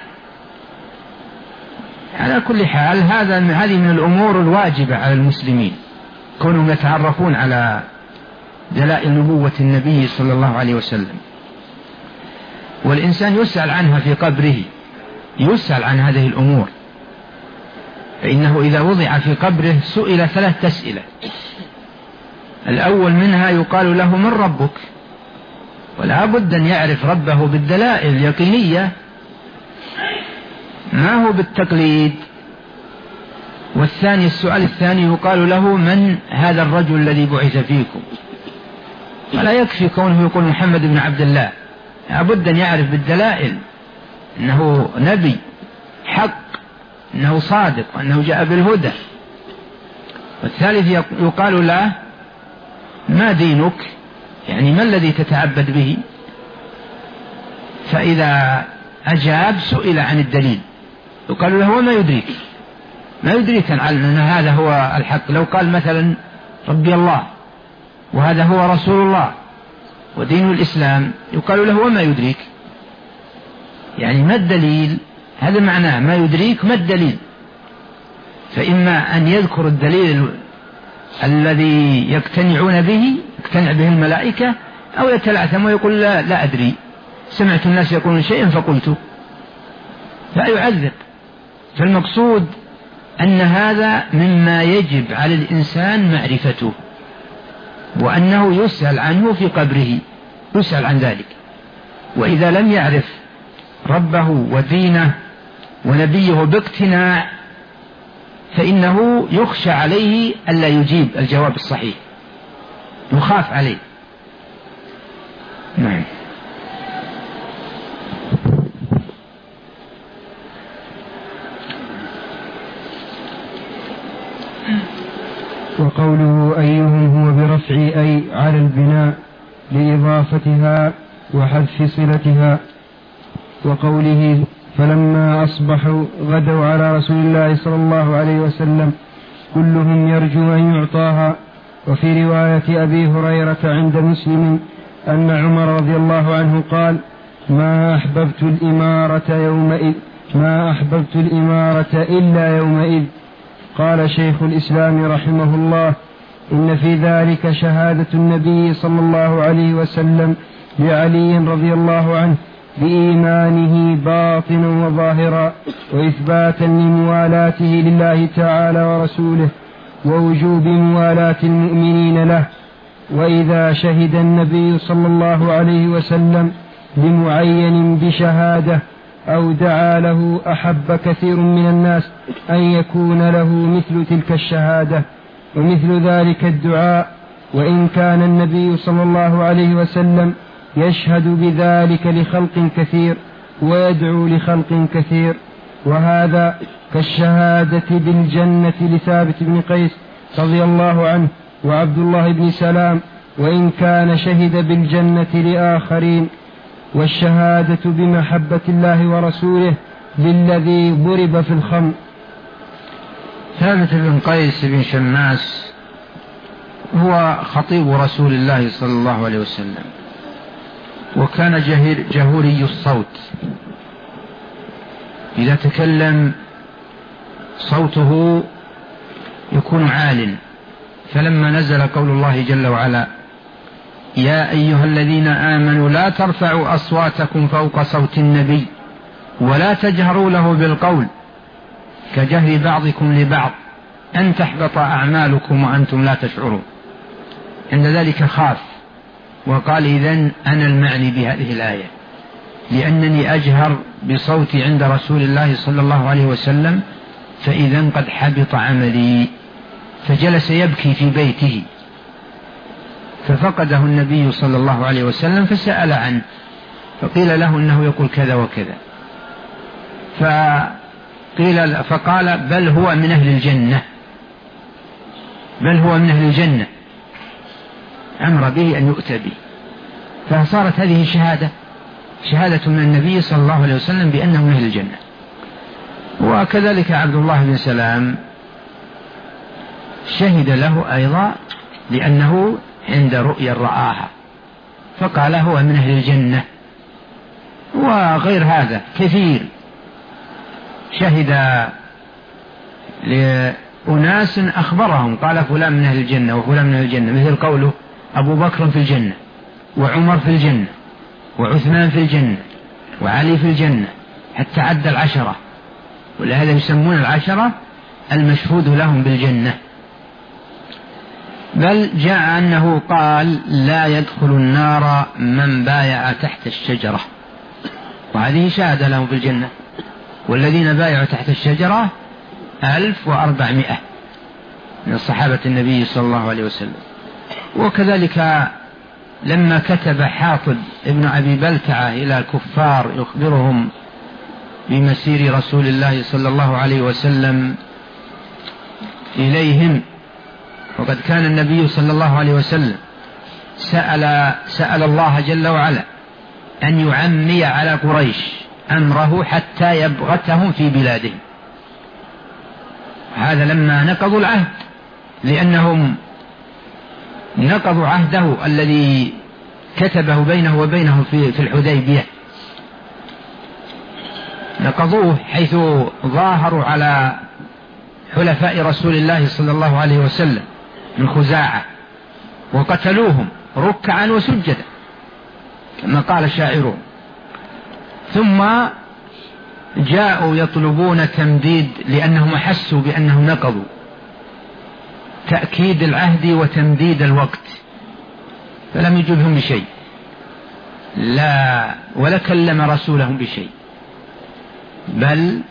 على كل حال هذه من الأمور الواجبة على المسلمين، كونهم يتعرفون على دلائل نبوة النبي صلى الله عليه وسلم. والإنسان يسأل عنها في قبره، يسأل عن هذه الأمور، فإنه إذا وضع في قبره سئل 3 أسئلة. الأول منها يقال له: من ربك؟ ولا بد أن يعرف ربه بالدلائل اليقينية، ما هو بالتقليد. والثاني السؤال الثاني يقال له: من هذا الرجل الذي بعث فيكم؟ ولا يكفي كونه يقول محمد بن عبد الله، لا بد أن يعرف بالدلائل أنه نبي حق، أنه صادق، أنه جاء بالهدى. والثالث يقال له: ما دينك؟ يعني ما الذي تتعبد به؟ فإذا أجاب سئل عن الدليل، يقال له: وما يدريك؟ ما يدريك أن هذا هو الحق؟ لو قال مثلا: ربي الله وهذا هو رسول الله ودين الإسلام، يقال له: وما يدريك؟ يعني ما الدليل؟ هذا معناه ما يدريك، ما الدليل؟ فإما أن يذكر الدليل الذي يقتنع به الملائكة، أو يتلعثم ويقول: لا أدري، سمعت الناس يقولون شيئا فقلت، فيعذب. فالمقصود أن هذا مما يجب على الإنسان معرفته، وأنه يسأل عنه في قبره، يسأل عن ذلك. وإذا لم يعرف ربه ودينه ونبيه باقتناع فإنه يخشى عليه ألا يجيب الجواب الصحيح، يخاف عليه. نعم. وقوله أيهم هو برفع أي على البناء لإضافتها وحذف صلتها. وقوله فلما أصبحوا غدوا على رسول الله صلى الله عليه وسلم كلهم يرجو أن يعطاها. وفي رواية أبي هريرة عند مسلم أن عمر رضي الله عنه قال: ما أحببت الإمارة إلا يومئذ. قال شيخ الإسلام رحمه الله: إن في ذلك شهادة النبي صلى الله عليه وسلم لعلي رضي الله عنه بإيمانه باطنا وظاهرا، وإثباتا لموالاته لله تعالى ورسوله، ووجوب موالاة المؤمنين له. وإذا شهد النبي صلى الله عليه وسلم لمعين بشهادة أو دعا له أحب كثير من الناس أن يكون له مثل تلك الشهادة ومثل ذلك الدعاء، وإن كان النبي صلى الله عليه وسلم يشهد بذلك لخلق كثير ويدعو لخلق كثير. وهذا كالشهادة بالجنة لثابت بن قيس رضي الله عنه وعبد الله بن سلام، وإن كان شهد بالجنة لآخرين. والشهادة بمحبة الله ورسوله للذي ضرب في الخمر. ثابت بن قيس بن شماس هو خطيب رسول الله صلى الله عليه وسلم، وكان جهوري الصوت، إذا تكلم صوته يكون عال. فلما نزل قول الله جل وعلا: يا أيها الذين آمنوا لا ترفعوا أصواتكم فوق صوت النبي ولا تجهروا له بالقول كجهر بعضكم لبعض أن تحبط أعمالكم وأنتم لا تشعرون، عند ذلك خاف وقال: إذن أنا المعني بهذه الآية، لأنني أجهر بصوتي عند رسول الله صلى الله عليه وسلم، فإذن قد حبط عملي. فجلس يبكي في بيته، ففقده النبي صلى الله عليه وسلم فسأل عنه، فقيل له إنه يقول كذا وكذا، فقال: بل هو من أهل الجنة، بل هو من أهل الجنة، أمر به أن يؤتى به. فصارت هذه شهادة من النبي صلى الله عليه وسلم بأنه من أهل الجنة. وكذلك عبد الله بن سلام شهد له أيضا لأنه عند رؤيا رآها فقال هو من أهل الجنة. وغير هذا كثير شهد لأناس أخبرهم قال فلان من أهل الجنة وفلان من أهل الجنة، مثل قوله أبو بكر في الجنة وعمر في الجنة وعثمان في الجنة وعلي في الجنة، حتى عد 10، ولهذا يسمون 10 المشهود لهم بالجنة. بل جاء أنه قال لا يدخل النار من بايع تحت الشجرة، وهذه شهادة لهم بالجنة. والذين بايعوا تحت الشجرة 1400 من صحابة النبي صلى الله عليه وسلم. وكذلك لما كتب حاطب ابن أبي بلتعة إلى الكفار يخبرهم بمسير رسول الله صلى الله عليه وسلم إليهم، وقد كان النبي صلى الله عليه وسلم سأل الله جل وعلا أن يعمي على قريش أمره حتى يبغتهم في بلادهم. هذا لما نقضوا العهد، لأنهم نقضوا عهده الذي كتبه بينه وبينه في الحديبية، نقضوه حيث ظاهروا على حلفاء رسول الله صلى الله عليه وسلم من خزاعة وقتلوهم ركعا وسجدا كما قال شاعرهم. ثم جاءوا يطلبون تمديد لأنهم أحسوا بأنهم نقضوا، تأكيد العهد وتمديد الوقت، فلم يجبهم بشيء لا ولا كلم رسولهم بشيء، بل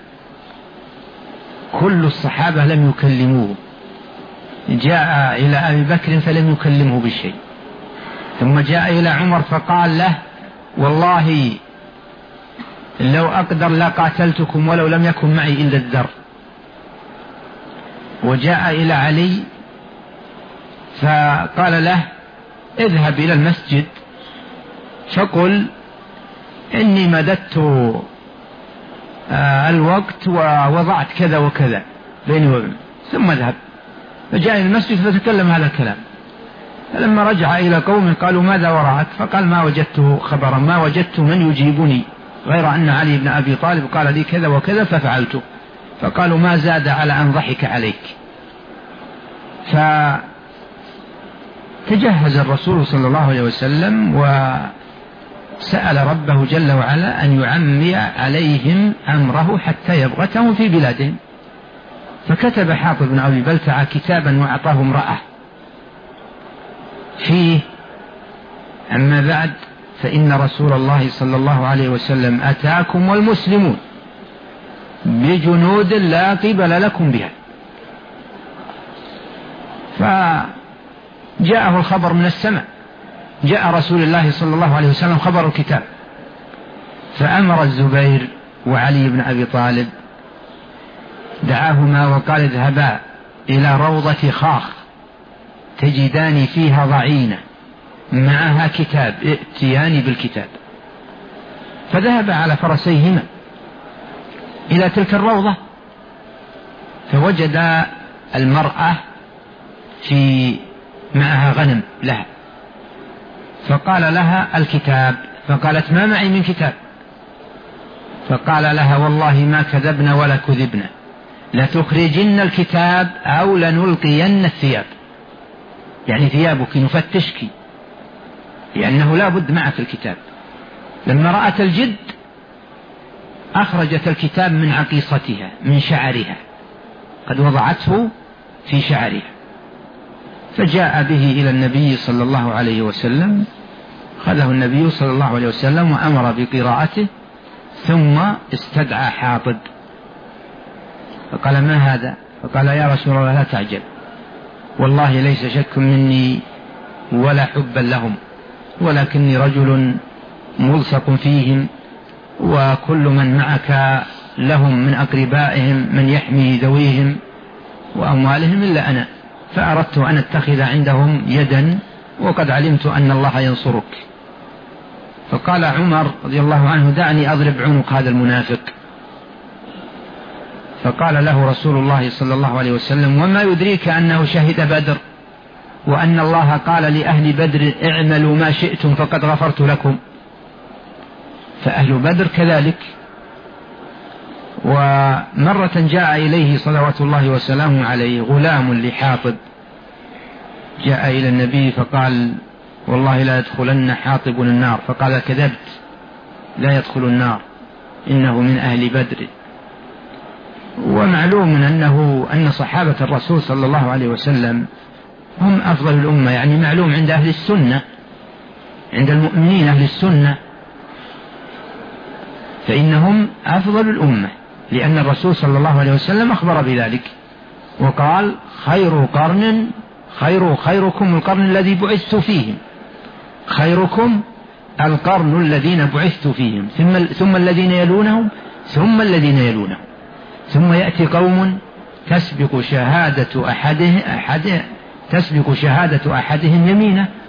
كل الصحابة لم يكلموه. جاء إلى أبي بكر فلم يكلمه بشيء، ثم جاء إلى عمر فقال له والله لو أقدر لقاتلتكم ولو لم يكن معي إلا الذر. وجاء إلى علي فقال له اذهب إلى المسجد فقل إني مددت الوقت ووضعت كذا وكذا بيني وبين، ثم اذهب. فجاء إلى المسجد فتكلم هذا الكلام. فلما رجع إلى قومه قالوا ماذا وراءك؟ فقال ما وجدته خبرا، ما وجدت من يجيبني غير أن علي بن أبي طالب قال لي كذا وكذا ففعلته. فقالوا ما زاد على أن ضحك عليك. فتجهز الرسول صلى الله عليه وسلم وسأل ربه جل وعلا أن يعمي عليهم أمره حتى يبغتهم في بلادهم. فكتب حاطب بن أبي بلتعة كتابا وأعطاه امرأة فيه أما بعد فإن رسول الله صلى الله عليه وسلم أتاكم والمسلمون بجنود لا قبل لكم بها. فجاءه الخبر من السماء، جاء رسول الله صلى الله عليه وسلم خبر الكتاب، فأمر الزبير وعلي بن أبي طالب دعاهما وقال اذهبا إلى روضة خاخ تجدان فيها ضعينة معها كتاب ائتيان بالكتاب. فذهب على فرسيهما إلى تلك الروضة فوجد المرأة معها غنم لها، فقال لها الكتاب، فقالت ما معي من كتاب. فقال لها والله ما كذبنا ولا كذبنا، لتخرجن الكتاب أو لنلقين الثياب، يعني ثيابك نفتشك لأنه لا بد معك الكتاب. لما رأت الجد أخرجت الكتاب من عقيصتها من شعرها، قد وضعته في شعرها، فجاء به إلى النبي صلى الله عليه وسلم، خذه النبي صلى الله عليه وسلم وأمر بقراءته، ثم استدعى حاطب فقال ما هذا؟ فقال يا رسول الله لا تعجل، والله ليس شك مني ولا حبا لهم، ولكني رجل ملصق فيهم، وكل من معك لهم من أقربائهم من يحمي ذويهم وأموالهم إلا أنا، فأردت أن أتخذ عندهم يدا وقد علمت أن الله ينصرك. فقال عمر رضي الله عنه دعني أضرب عنق هذا المنافق. فقال له رسول الله صلى الله عليه وسلم وما يدريك أنه شهد بدر وأن الله قال لأهل بدر اعملوا ما شئتم فقد غفرت لكم. فأهل بدر كذلك. ومرة جاء إليه صلوات الله وسلامه عليه غلام لحاطب، جاء إلى النبي فقال والله لا يدخلن حاطب النار، فقال كذبت لا يدخل النار إنه من أهل بدر. ومعلوم أن صحابة الرسول صلى الله عليه وسلم هم أفضل الأمة، يعني معلوم عند أهل السنة، عند المؤمنين أهل السنة، فإنهم أفضل الأمة، لأن الرسول صلى الله عليه وسلم أخبر بذلك وقال: خيركم القرن الذي بعثت فيهم، خيركم القرن الذين بعثت فيهم، ثم الذين يلونهم، ثم الذين يلونهم، ثم يأتي قوم تسبق شهادة أحدهم يمينه